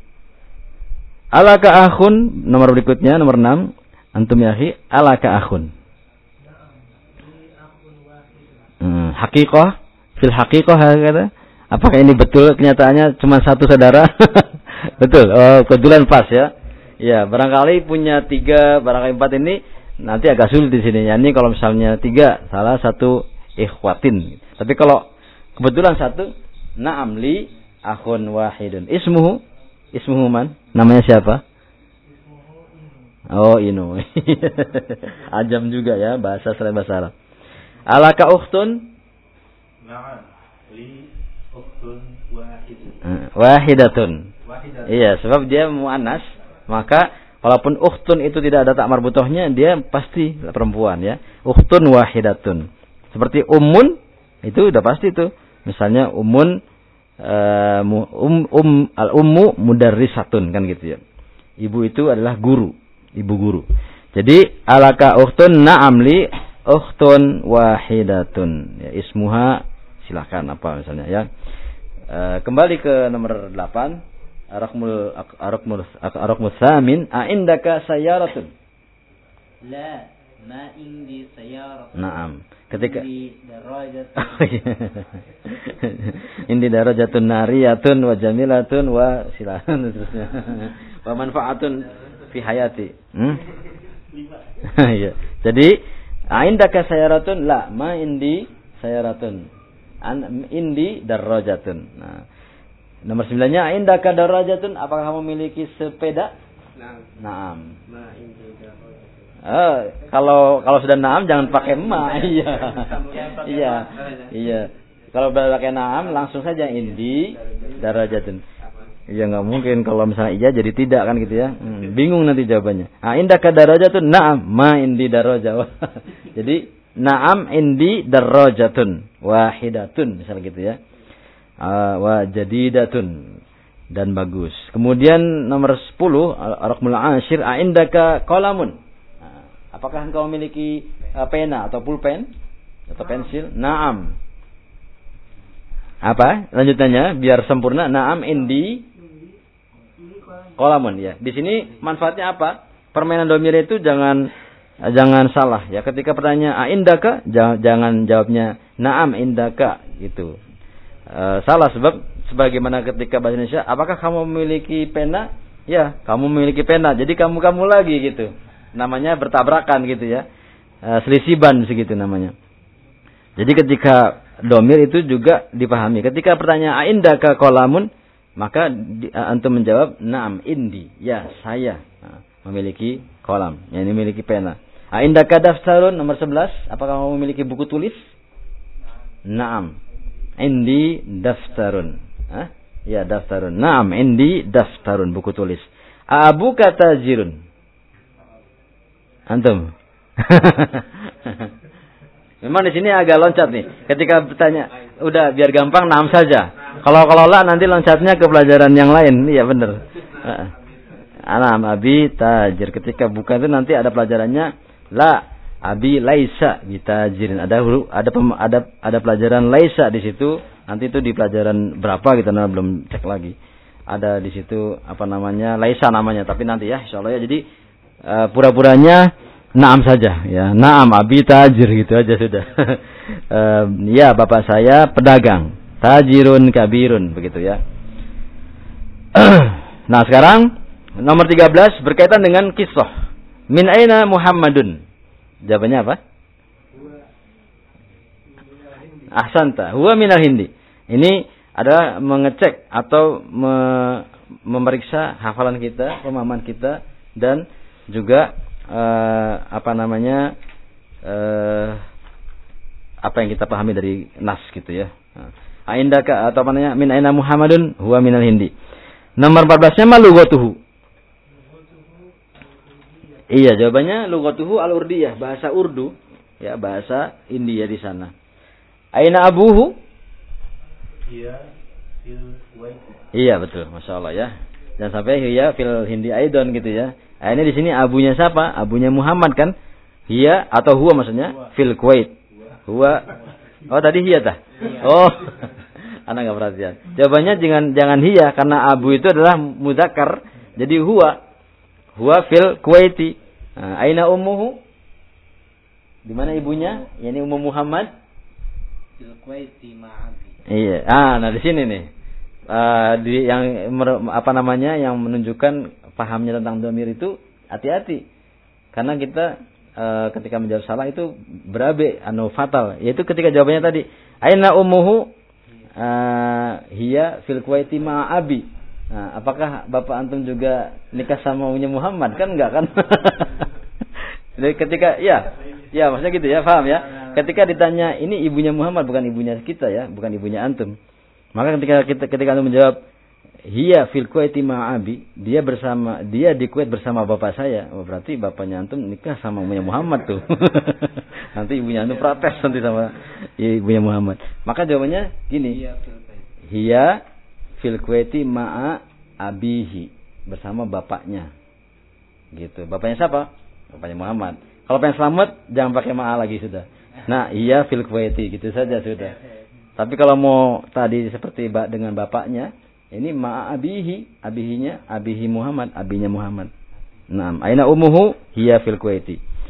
Alaka akhun, nomor berikutnya nomor enam. Antum ya akhi, alaka akhun. Hmm, haqiqah, fil haqiqah kata. Apakah ini betul kenyataannya cuma satu saudara? Betul. Oh, kebetulan pas ya. Ya, barangkali punya tiga, barangkali empat ini nanti agak sulit di sini. Ya, ini kalau misalnya tiga, salah satu ikhwatin. Tapi kalau kebetulan satu, na'am li akhun wahidun. Ismuhu, ismuhu man? Namanya siapa? Oh, Inu. Ajam juga ya, bahasa selain bahasa Arab. Alaka ukhtun? Na'am li ukhtun wahidun. Wahidatun. Wahidatun. Iya, sebab dia muannas, maka walaupun ukhtun itu tidak ada tak marbutohnya, dia pasti perempuan ya. Ukhtun wahidatun. Seperti ummun itu udah pasti tuh. Misalnya ummun uh, um, um al ummu mudarrisatun kan gitu ya. Ibu itu adalah guru, ibu guru. Jadi alaka ukhtun na'am li ukhtun wahidatun. Ya, ismuha silakan apa misalnya ya. Uh, kembali ke nomor delapan. Arakmul arakmul arakmul tsamin a indaka sayyaratun. La Ma indi sayaratun. Naam. Ketika Indi darajatun. Indi darajatun nariyatun wa jamilatun wa silahan terusnya. Wa manfaatun fi hayati. Hmm? Iya. Jadi, indaka sayaratun la ma indi sayaratun. An indi darajatun. Nah, nomor sembilannya indaka darajatun, apakah kamu memiliki sepeda? Naam. Naam. Ma indi darajatun. Eh, kalau kalau sudah naam jangan pakai ma. Iya. Iya. Iya. Kalau pakai naam langsung saja indi darajatun. Iya, nggak mungkin kalau misalnya iya jadi tidak kan gitu ya. Hmm, bingung nanti jawabannya. Ah, indaka darajatun na'am ma indi darajah. Jadi na'am indi darajatun wahidatun misal gitu ya. Uh, wa jadidatun dan bagus. Kemudian nomor sepuluh ar-raqmul ashir a indaka qalamun. Apakah engkau memiliki uh, pena atau pulpen atau pensil? Naam. Apa? Lanjutannya biar sempurna. Naam indi qalamun ya. Di sini manfaatnya apa? Permainan domir itu jangan jangan salah ya. Ketika pertanyaan a indaka jangan, jangan jawabnya naam indaka gitu. Uh, salah sebab sebagaimana ketika bahasa Indonesia, apakah kamu memiliki pena? Ya, kamu memiliki pena. Jadi kamu-kamu lagi gitu. Namanya bertabrakan gitu ya. E, selisiban segitu namanya. Jadi ketika domir itu juga dipahami. Ketika pertanyaan indaka qalamun, maka di, antum menjawab na'am indi. Ya, saya nah, memiliki kolam. Ya, ini memiliki pena. Indaka daftarun nomor sebelas, apakah kamu memiliki buku tulis? Na'am. Indi daftarun. Hah? Ya, daftarun. Na'am indi daftarun, buku tulis. Abu kata jirun. Antum. Memang di sini agak loncat nih. Ketika bertanya, udah biar gampang naam saja. Kalau kalau lah nanti loncatnya ke pelajaran yang lain. Iya benar. Anam abi tajir. Ketika bukan itu nanti ada pelajarannya la abi laisa bitajirin. Ada ada ada ada pelajaran laisa di situ. Nanti itu di pelajaran berapa kita nah, belum cek lagi. Ada di situ apa namanya? Laisa namanya, tapi nanti ya insyaallah ya. Jadi Uh, pura-puranya naam saja ya, naam abi tajir gitu aja sudah. uh, ya bapak saya pedagang, tajirun kabirun begitu ya. Nah sekarang nomor tiga belas berkaitan dengan kisah. Min aina Muhammadun? Jawabannya apa? Ahsanta, huwa minal hindi. Ini adalah mengecek atau me memeriksa hafalan kita, pemahaman kita dan juga uh, apa namanya uh, apa yang kita pahami dari nas gitu ya. Aindaka atau apa namanya min aina Muhammadun huwa minal hindi. Nomor empat belas-nya ma lughatuhu. Iya, jawabannya lughatuhu al-urdiyah, bahasa Urdu ya, bahasa India di sana. Aina abuhu? Iya, fil Kuwait. Iya betul, Masya Allah ya. Jangan sampai hiya fil hindi aidon gitu ya. Nah, ini di sini abunya siapa? Abunya Muhammad kan? Hiya atau huwa maksudnya? Fil Kuwait. Huwa. Oh tadi hiya tah? Oh. Anak enggak perhatian. Jawabannya jangan jangan hiya karena abu itu adalah mudzakkar. Jadi huwa. Huwa fil Kuwaiti. Nah, aina ummuhu? Di mana ibunya? Yani Ummu Muhammad? Fil Kuwaiti ma'abi. Iya. Ah, nah di sini nih. Uh, di yang apa namanya yang menunjukkan pahamnya tentang dhamir itu hati-hati karena kita uh, ketika menjawab salah itu berabe anu fatal, yaitu ketika jawabannya tadi aina ummuhu uh, hiya fil Kuwaiti ma abi. Nah, apakah bapak antum juga nikah sama ummunya Muhammad? Kan enggak kan? Jadi ketika ya ya maksudnya gitu ya, paham ya, ketika ditanya ini ibunya Muhammad bukan ibunya kita ya, bukan ibunya antum. Maka ketika kita ketika antum menjawab hiya fil Kuwaiti ma'abi, dia bersama dia di Kuwait bersama bapak saya, oh, berarti bapaknya antum nikah sama ibunya Muhammad tuh. Nanti ibunya antum protes nanti sama ibunya Muhammad. Maka jawabannya gini. Hiya fil Kuwaiti ma'a abihi, bersama bapaknya. Gitu. Bapaknya siapa? Bapaknya Muhammad. Kalau pengen selamat jangan pakai ma'a lagi sudah. Nah, hiya fil Kuwaiti gitu saja sudah. Tapi kalau mau tadi seperti dengan bapaknya, ini ma'a abihi, abihinya, abihi Muhammad, abinya Muhammad. Naam, aina ummuhu hiya fil Kuwaiti.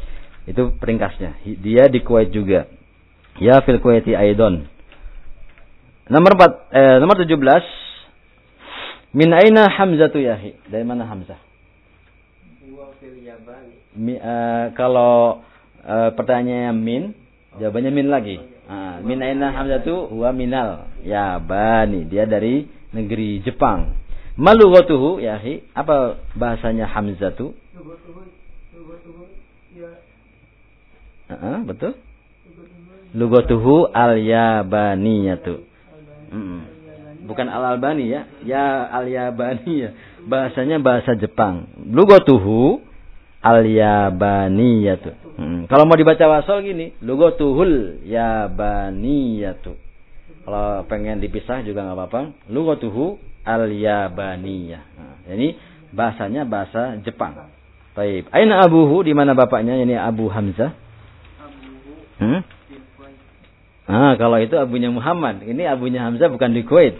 Itu peringkasnya. Dia di Kuwait juga. Ya fil Kuwaiti aidon. Nomor empat, eh, nomor tujuh belas. Min aina Hamzatu yahi? Dari mana Hamzah? Huwa fil Yabani. Mi, uh, kalau uh, pertanyaannya min, jawabannya min lagi. Uh, min aina Hamzatu huwa minal Yabani. Dia dari negeri Jepang. Malughatuhu yahi? Apa bahasanya Hamzatu? Lughatuhu lughatuhu ya. Uh, betul? Lughatuhu al-Yabaniyatu. Mm. Bukan al-Albani ya, ya al-Yabani ya. Bahasanya bahasa Jepang. Lughatuhu al-Yabaniyatu. Hmm. Kalau mau dibaca wasal gini, lughatuhul Yabaniyatu. Kalau pengen dipisah juga nggak apa-apa. Lughatuhu al-Yabaniyah. Nah, ini bahasanya bahasa Jepang. Baik. Aina abuhu, di mana bapaknya? Ini Abu Hamzah. Hmm? Ah, kalau itu abunya Muhammad. Ini abunya Hamzah bukan di Kuwait.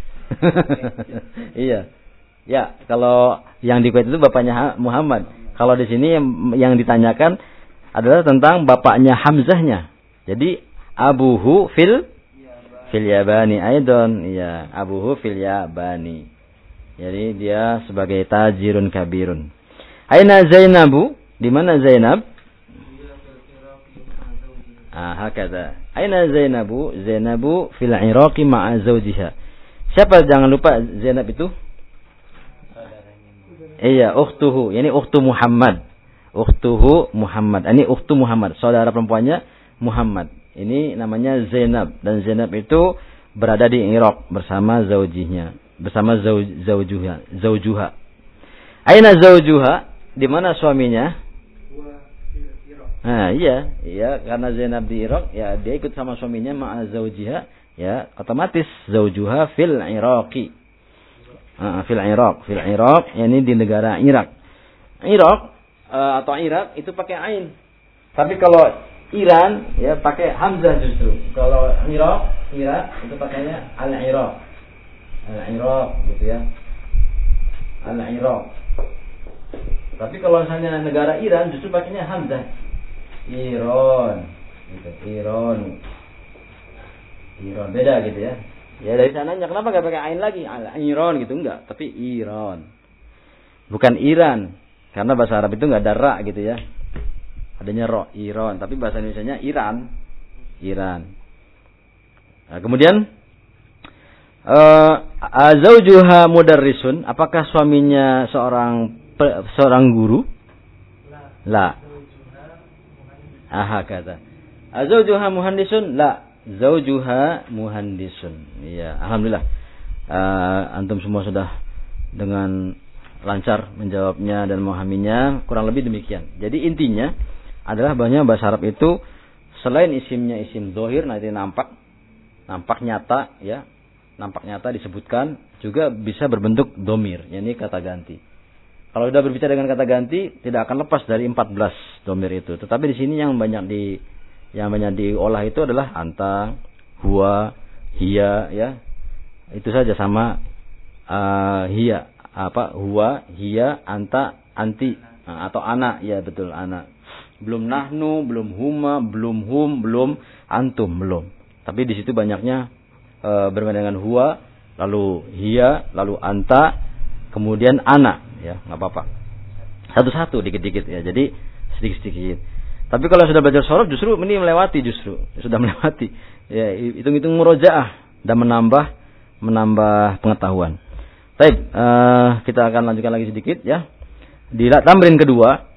Iya. Ya, kalau yang di Kuwait itu bapaknya Muhammad. Kalau di sini yang ditanyakan adalah tentang bapaknya Hamzahnya. Jadi abuhu fil fil Yabani aidon. Iya, abuhu fil Yabani. Jadi dia sebagai tajirun kabirun. Aina Zainabu? Di mana Zainab? Ah, hakada. Aina Zainabu? Zainabu fil Iraqi ma'a zawjiha. Siapa, jangan lupa Zainab itu? Iya, ukhtuhu. Ini ukhtu Muhammad. Ukhtuhu Muhammad. Ini ukhtu Muhammad. Saudara perempuannya Muhammad. Ini namanya Zainab. Dan Zainab itu berada di Irak bersama zawjinya. Bersama zauj, zaujuha. Zaujuha. Aina zaujuha? Di mana suaminya? Nah, iya. Iya, karena Zainab di Irak, ya dia ikut sama suaminya ma'a zaujiha. Ya, otomatis zaujuha fil Iraqi. Uh, fil Iraq, fil Iraq, yakni di negara Irak. Irak uh, atau Irak itu pakai ain. Tapi kalau Iran ya pakai hamzah justru. Kalau Irak, Irak itu pakainya al-Iraq. Al-Iraq gitu ya. Al-Iraq. Tapi kalau misalnya negara Iran justru pakainya hamzah. Iran. Gitu. Iran. Iran beda gitu ya. Ya dari sananya kenapa gak pakai ain lagi? Iran gitu enggak, tapi Iran. Bukan Iran. Karena bahasa Arab itu enggak ada ra gitu ya. Adanya ro, Iran, tapi bahasa Indonesianya Iran. Iran. Nah, kemudian uh, azaujuha mudarrisun, apakah suaminya seorang seorang guru? La. Aha kata. Azaujuha muhandisun? La. Zaujuha muhandisun. Iya, alhamdulillah. Uh, antum semua sudah dengan lancar menjawabnya dan memahaminya, kurang lebih demikian. Jadi intinya adalah bahwa bahasa Arab itu selain isimnya isim zahir, nanti nampak nampak nyata ya, nampak nyata disebutkan, juga bisa berbentuk domir, yakni kata ganti. Kalau sudah berbicara dengan kata ganti, tidak akan lepas dari empat belas domir itu. Tetapi di sini yang banyak di Yang banyak diolah itu adalah anta, huwa, hiya, ya. Itu saja sama uh, hiya, apa huwa, hiya, anta, anti, nah, atau anak, ya betul anak. Belum nahnu, belum huma, belum hum, belum antum, belum. Tapi di situ banyaknya uh, bermain dengan huwa, lalu hiya, lalu anta, kemudian anak, ya nggak apa-apa. Satu-satu, dikit-dikit ya. Jadi sedikit-sedikit. Tapi kalau sudah belajar sorof justru ini melewati justru sudah melewati ya, hitung-hitung murojaah dan menambah menambah pengetahuan. Baik, uh, kita akan lanjutkan lagi sedikit ya. Di tamrin kedua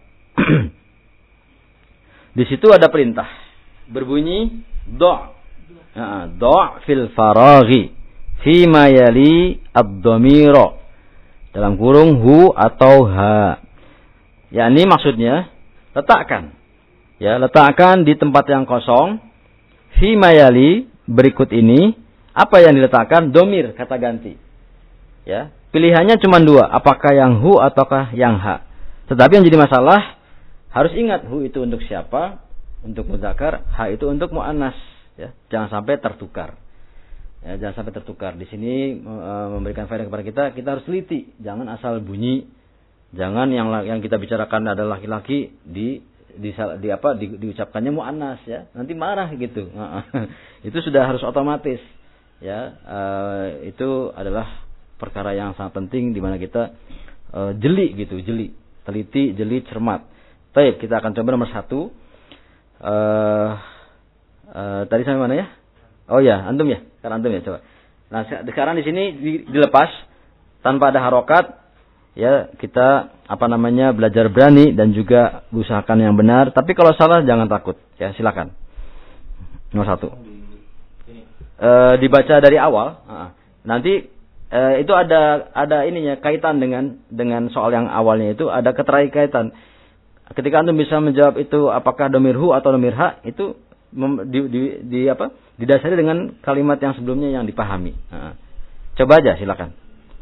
di situ ada perintah berbunyi do' uh, do' fil faraghi fi ma yali ad-dhamira, dalam kurung hu atau ha. Ya, ini maksudnya letakkan Ya, letakkan di tempat yang kosong. Fi mayali, berikut ini. Apa yang diletakkan? Domir, kata ganti. Ya, pilihannya cuma dua. Apakah yang hu ataukah yang ha. Tetapi yang jadi masalah, harus ingat hu itu untuk siapa? Untuk mudzakar, ha itu untuk muannas. Ya, jangan sampai tertukar. Ya, jangan sampai tertukar. Di sini e, memberikan faedah kepada kita, kita harus teliti. Jangan asal bunyi. Jangan yang yang kita bicarakan adalah laki-laki di di, di apa di, diucapkannya muannas ya, nanti marah gitu. Itu sudah harus otomatis ya. Uh, itu adalah perkara yang sangat penting di mana kita uh, jeli gitu, jeli, teliti, jeli, cermat. Baik, kita akan coba nomor satu. Uh, uh, tadi sampai mana ya? Oh ya, antum ya, sekarang antum ya coba. Nah sekarang di sini dilepas tanpa ada harokat. Ya, kita apa namanya belajar berani dan juga usahakan yang benar. Tapi kalau salah jangan takut. Ya, silakan. Nomor satu. E, dibaca dari awal. Nanti e, itu ada ada ininya kaitan dengan dengan soal yang awalnya itu ada keterkaitan. Ketika antum bisa menjawab itu apakah domir hu atau domir ha itu mem, di, di, di apa? Didasari dengan kalimat yang sebelumnya yang dipahami. Nah, coba aja silakan.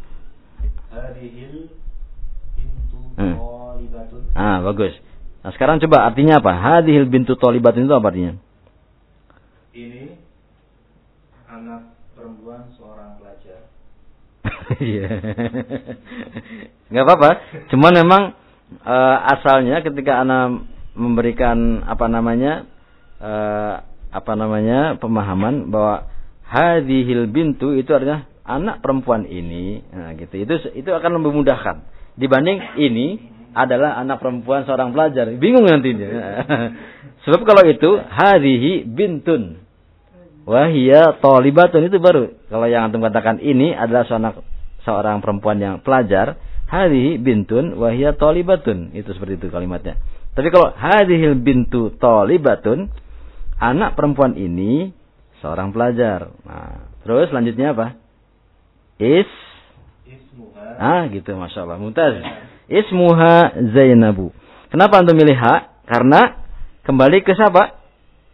Hadhil bintu thalibatun. Ah, bagus. Nah, sekarang coba artinya apa? Hadhil bintu thalibatun itu apa artinya? Ini anak perempuan seorang pelajar. Iya. Enggak apa-apa. Cuman memang uh, asalnya ketika ana memberikan apa namanya? Uh, apa namanya? pemahaman bahwa hadhil bintu itu artinya anak perempuan ini, nah gitu. Itu itu akan lebih memudahkan dibanding ini adalah anak perempuan seorang pelajar. Bingung nantinya. Sebab kalau itu hadhihi bintun wa hiya thalibatun itu baru. Kalau yang antum katakan ini adalah seorang seorang perempuan yang pelajar, hadhihi bintun wa hiya thalibatun. Itu seperti itu kalimatnya. Tapi kalau hadhil bintu thalibatun, anak perempuan ini seorang pelajar. Nah, terus selanjutnya apa? Is Ismuha. Ah gitu, masya Allah, mumtaz. Ismuha Zainabu. Kenapa antum milih ha? Karena kembali ke siapa?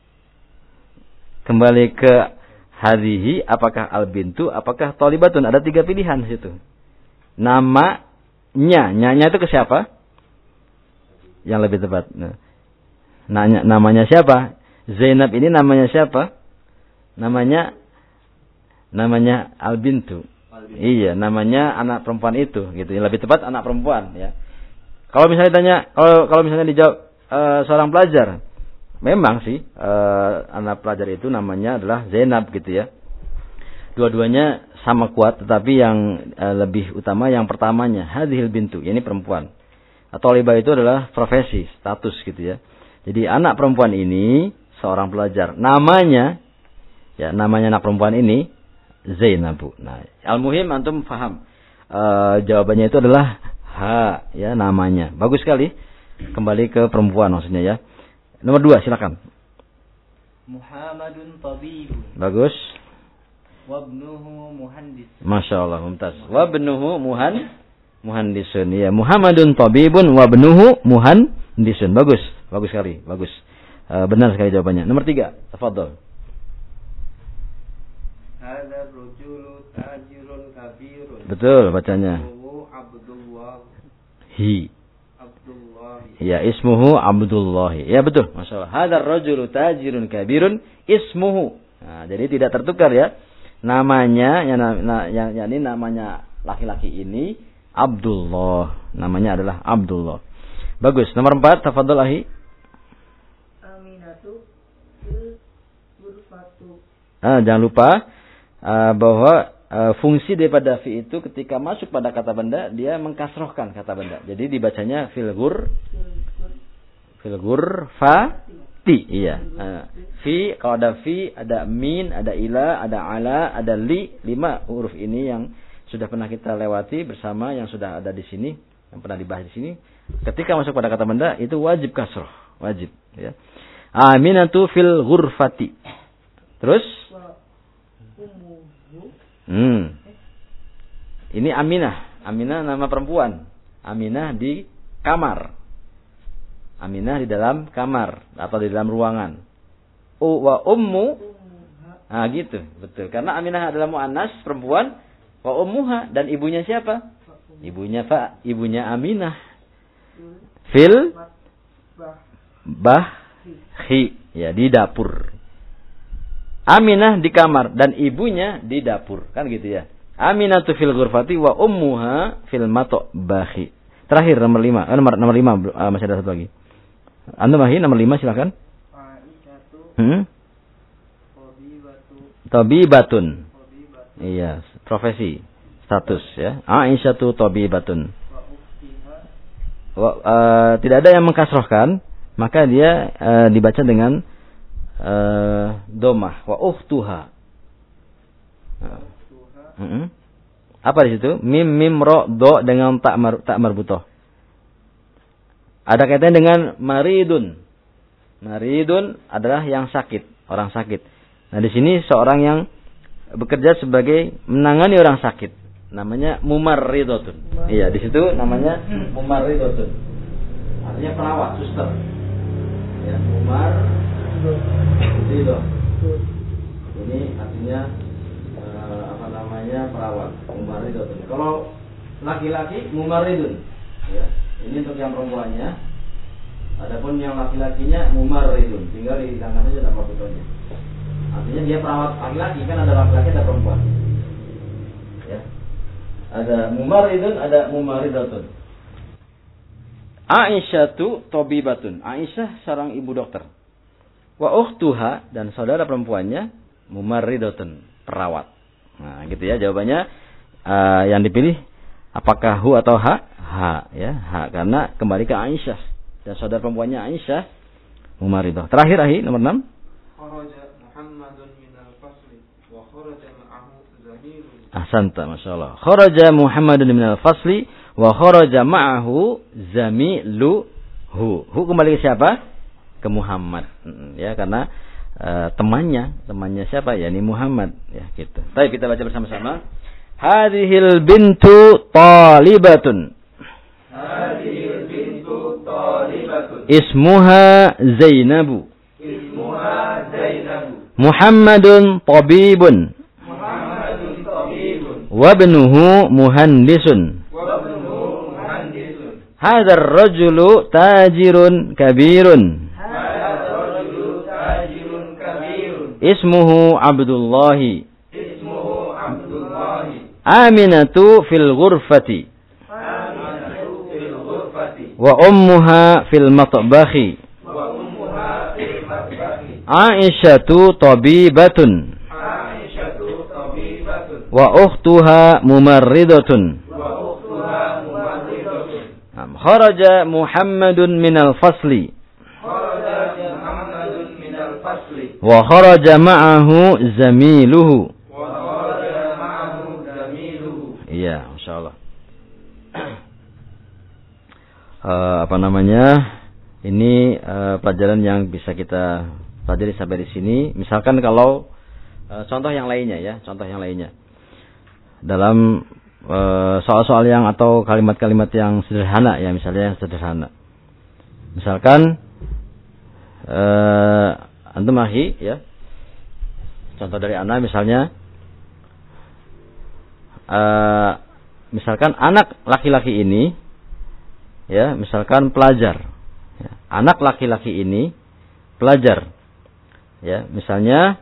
Kembali ke hadhihi, apakah al bintu, apakah thalibatun? Ada tiga pilihan di situ. Namanya, nyanya itu ke siapa? Yang lebih tepat. Nah, nanya, namanya siapa? Zainab ini namanya siapa? Namanya namanya al bintu. Iya, namanya anak perempuan itu, gitu. Yang lebih tepat anak perempuan, ya. Kalau misalnya tanya, kalau kalau misalnya dijawab e, seorang pelajar, memang sih e, anak pelajar itu namanya adalah Zainab, gitu ya. Dua-duanya sama kuat, tetapi yang e, lebih utama yang pertamanya, hadhil bintu, ini perempuan. Atau libah itu adalah profesi, status, gitu ya. Jadi anak perempuan ini seorang pelajar, namanya, ya namanya anak perempuan ini Zainabu. Nah, al-muhim antum paham. E, jawabannya itu adalah ha, ya namanya. Bagus sekali. Kembali ke perempuan maksudnya ya. Nomor dua, silakan. Muhammadun tabibun. Bagus. Wabnuhu muhandis. Masya Allah, mumtaz. Wabnuhu muhan muhandisun. Ya, Muhammadun tabibun wabnuhu muhandisun. Bagus, bagus sekali, bagus. E, benar sekali jawabannya. Nomor tiga, tafadhol. Hadza rajulu tajirun kabirun. Betul bacanya. Ismuhu Abdullah. Hi. Abdullah. Ya, ismuhu Abdullah. Ya betul, masyaallah. Hadzal rajulu tajirun kabirun ismuhu. Nah, jadi tidak tertukar ya. Namanya yang yang yakni namanya laki-laki ini Abdullah. Namanya adalah Abdullah. Bagus. Nomor empat, tafadhol ahi. Aminatu fil ghurfatu. Ah, jangan lupa uh, bahwa uh, fungsi daripada fi itu ketika masuk pada kata benda dia mengkasrohkan kata benda. Jadi dibacanya fil gur fil gur fa ti. Iya. Uh, fi kalau ada fi, ada min, ada ila, ada ala, ada li, lima huruf ini yang sudah pernah kita lewati bersama yang sudah ada di sini, yang pernah dibahas di sini. Ketika masuk pada kata benda itu wajib kasroh, wajib ya. Aminatu fil ghurfati. Terus? Hmm. Ini Aminah. Aminah nama perempuan. Aminah di kamar. Aminah di dalam kamar atau di dalam ruangan. U wa ummu. Ah gitu, betul. Karena Aminah adalah muannas perempuan, wa ummuha dan ibunya siapa? Ibunya Fa, ibunya Aminah. Fil bahi, ya di dapur. Aminah di kamar dan ibunya di dapur, kan gitu ya. Aminatu fil ghurfati wa ummuha fil matbahi. Terakhir nomor lima, eh, nomor nomor lima uh, masih ada satu lagi. Antum Ahi nomor lima silakan. Hmm? Tabibatun. Iya, profesi, status ya. Aisyatu tabibatun. Wa, uh, tidak ada yang mengkasrohkan, maka dia uh, dibaca dengan uh, domah. Wa ukhtuha. Uh. Uh-uh. Apa di situ? Mim mim ro do dengan tak mar, tak marbutoh. Ada kaitannya dengan maridun. Maridun adalah yang sakit, orang sakit. Nah, di sini seorang yang bekerja sebagai menangani orang sakit, namanya mumarridotun. Iya, di situ namanya mumarridotun. Artinya perawat, suster. Ya, mumar ridho. Ini artinya eh, apa namanya perawat, mumarridotun. Kalau laki-laki mumarridun. Ya, ini untuk yang perempuannya. Adapun yang laki-lakinya mumarridun, tinggal dihilangkan saja nama putranya. Artinya dia perawat laki-laki, kan ada laki-laki ada perempuan. Ya. Ada mumarridun, ada mumarridatun. Aisyatu tabibatun. Aisyah seorang ibu dokter. Wa ukhtuha dan saudara perempuannya mumarridatun, perawat. Nah, gitu ya jawabannya. Uh, yang dipilih apakah hu atau ha? Ha, ya, ha karena kembali ke Aisyah dan saudara perempuannya Aisyah mumarridah. Terakhir ahi nomor enam. Ahsanta, masyaallah. Kharaja Muhammadun minal fasli wa kharaja ma'ahu zamiluhu. Hu kembali ke siapa? Ke Muhammad. Ya, karena uh, temannya, temannya siapa? Yani Muhammad, ya gitu. Baik, kita baca bersama-sama. Hadhil bintu talibatun. Hadhil bintu talibatun. Ismuha Zainabu. Ismuha Zainabu. Muhammadun tabibun. Wabnuhu muhandisun. Wabnuhu muhandisun. Hadzal rajulu tajirun kabirun. Hadzal rajulu tajirun kabirun. Ismuhu Abdullah. Ismuhu Abdullah. Aminatu fil ghurfati. Aminatu fil ghurfati. Wa ummuha fil matbahi. Wa ummuha fil matbahi. Aisyatu tabibatun. Wa ukhtuha mumarridatun. Wa ukhtuha mumarridatun. Kharaja Muhammadun minal fasli. Kharaja Muhammadun minal fasli. Wa kharaja ma'ahu zamiluhu. Wa kharaja ma'ahu zamiluhu. Iya, masyaallah. uh, apa namanya? Ini uh, pelajaran yang bisa kita pelajari sampai di sini. Misalkan kalau uh, contoh yang lainnya ya, contoh yang lainnya. Dalam e, soal-soal yang atau kalimat-kalimat yang sederhana ya, misalnya yang sederhana. Misalkan e, antum ahi ya. Contoh dari ana misalnya e, misalkan anak laki-laki ini ya, misalkan pelajar. Ya, anak laki-laki ini pelajar. Ya, misalnya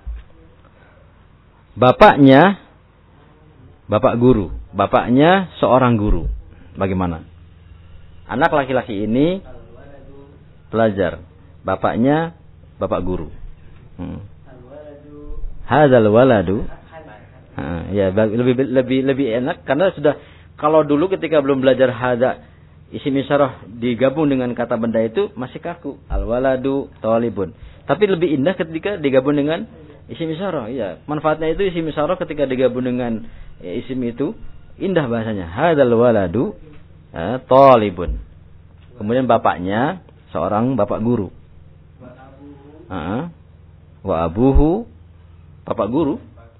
bapaknya bapak guru, bapaknya seorang guru. Bagaimana? Anak laki-laki ini pelajar, bapaknya bapak guru. Hmm. Hadzal waladu. Ha, ya lebih lebih lebih enak karena sudah kalau dulu ketika belum belajar hadza isim isyarah digabung dengan kata benda itu masih kaku. Al waladu talibun. Tapi lebih indah ketika digabung dengan isim isyarah. Ya, manfaatnya itu isim isyarah ketika digabung dengan ya, isim itu indah bahasanya. Hadzal waladu ya, talibun. Kemudian bapaknya seorang bapak guru. Uh, wa abuhu bapak guru.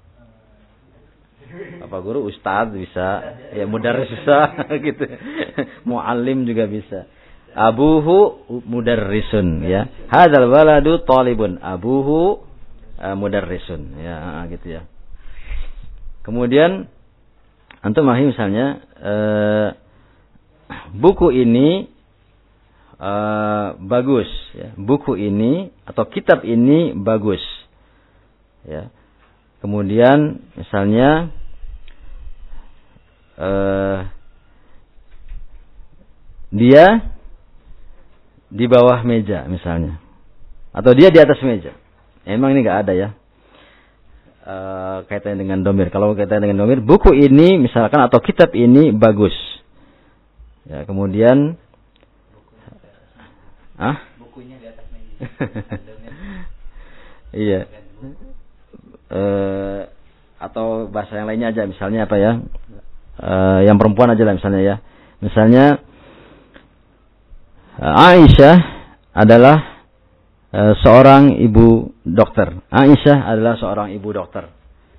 Bapak guru ustaz bisa, ya mudarris bisa gitu. Muallim juga bisa. Abuhu mudarrisun ya. Hadzal waladu talibun. Abuhu uh, mudarrisun ya gitu ya. Kemudian antum ahi misalnya uh, buku ini uh, bagus ya. Buku ini atau kitab ini bagus. Ya. Kemudian misalnya uh, dia di bawah meja misalnya. Atau dia di atas meja. Emang ini nggak ada ya. E, kaitannya dengan domir. Kalau kaitannya dengan domir, buku ini misalkan atau kitab ini bagus. Ya, kemudian ah? Bukunya di atas meja. Iya. E, atau bahasa yang lainnya aja, misalnya apa ya? E, yang perempuan aja lah misalnya ya. Misalnya Aisyah adalah e, seorang ibu dokter. Aisyah adalah seorang ibu dokter.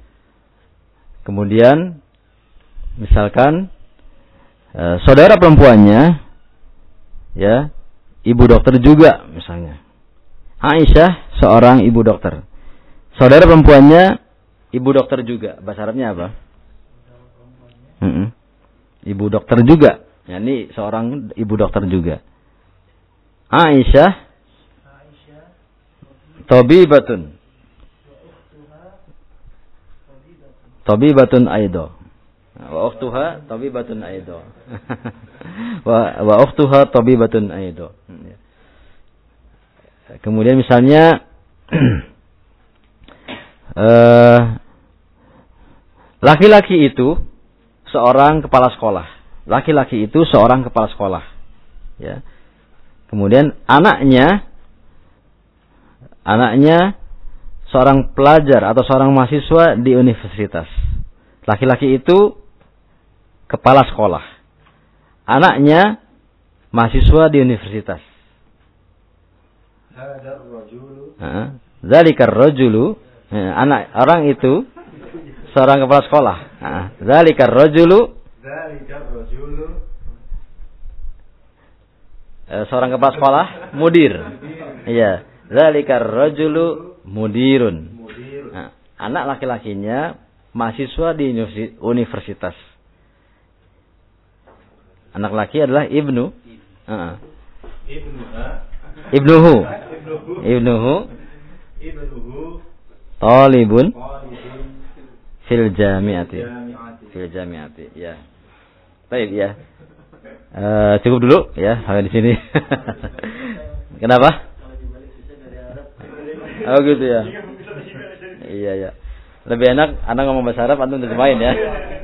Kemudian misalkan e, saudara perempuannya ya, ibu dokter juga misalnya. Aisyah seorang ibu dokter. Saudara perempuannya ibu dokter juga. Bahasa Arabnya apa? Mm-mm. Ibu dokter juga. Ya, ini seorang ibu dokter juga. Aisyah tabibatun. Tabibatun aido. Wa ukhtuha tabibatun aido. Wa wa ukhtuha tabibatun aido. Kemudian misalnya uh, laki-laki itu seorang kepala sekolah. Laki-laki itu seorang kepala sekolah. Ya. Kemudian anaknya anaknya seorang pelajar atau seorang mahasiswa di universitas. Laki-laki itu kepala sekolah. Anaknya mahasiswa di universitas. Hadzal rajulu. Heeh. Zalikar rajulu, anak orang itu seorang kepala sekolah. Heeh. Zalikar rajulu. Zalikar rajulu. Seorang kepala sekolah, mudir. Iya. Zalikar rajulu mudirun. Nah, anak laki-lakinya mahasiswa di universitas. Anak laki adalah ibnu. Uh-uh. Ibnuha. Ibnuhu. Ibnuhu. Ibnuhu. Talibun. Talibun. Fil jami'ati. Fil jami'ati. Ya. Baik ya. Uh, cukup dulu ya sampai di sini. Kenapa? Oh gitu ya. Iya ya. Lebih enak anak ngomong bahasa Arab antum terjemahin ya.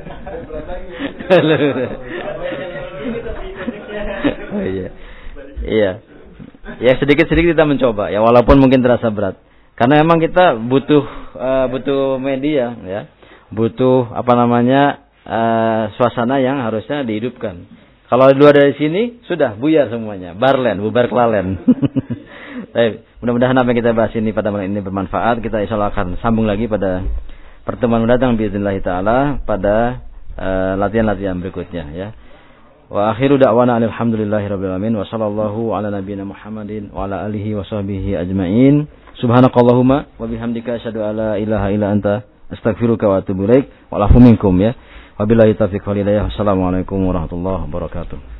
Oh, iya. Iya. Ya sedikit-sedikit kita mencoba ya walaupun mungkin terasa berat. Karena memang kita butuh uh, butuh media ya. Butuh apa namanya uh, suasana yang harusnya dihidupkan. Kalau di luar dari sini sudah buyar semuanya, barlen, bubar kelalen. Baik, mudah-mudahan apa yang kita bahas ini pada malam ini bermanfaat. Kita insyaallah akan sambung lagi pada pertemuan mendatang biiznillah taala pada uh, latihan-latihan berikutnya ya. Wa akhiru da'wana alhamdulillahirabbil alamin wa sallallahu ala nabiyyina Muhammadin wa ala alihi wa sahbihi ajmain. Subhanakallahumma wa bihamdika asyhadu an la ilaha illa anta astaghfiruka wa atubu ilaik. Wa afu minkum ya. Wabillahi taufiq wal hidayah. Wassalamualaikum warahmatullahi wabarakatuh.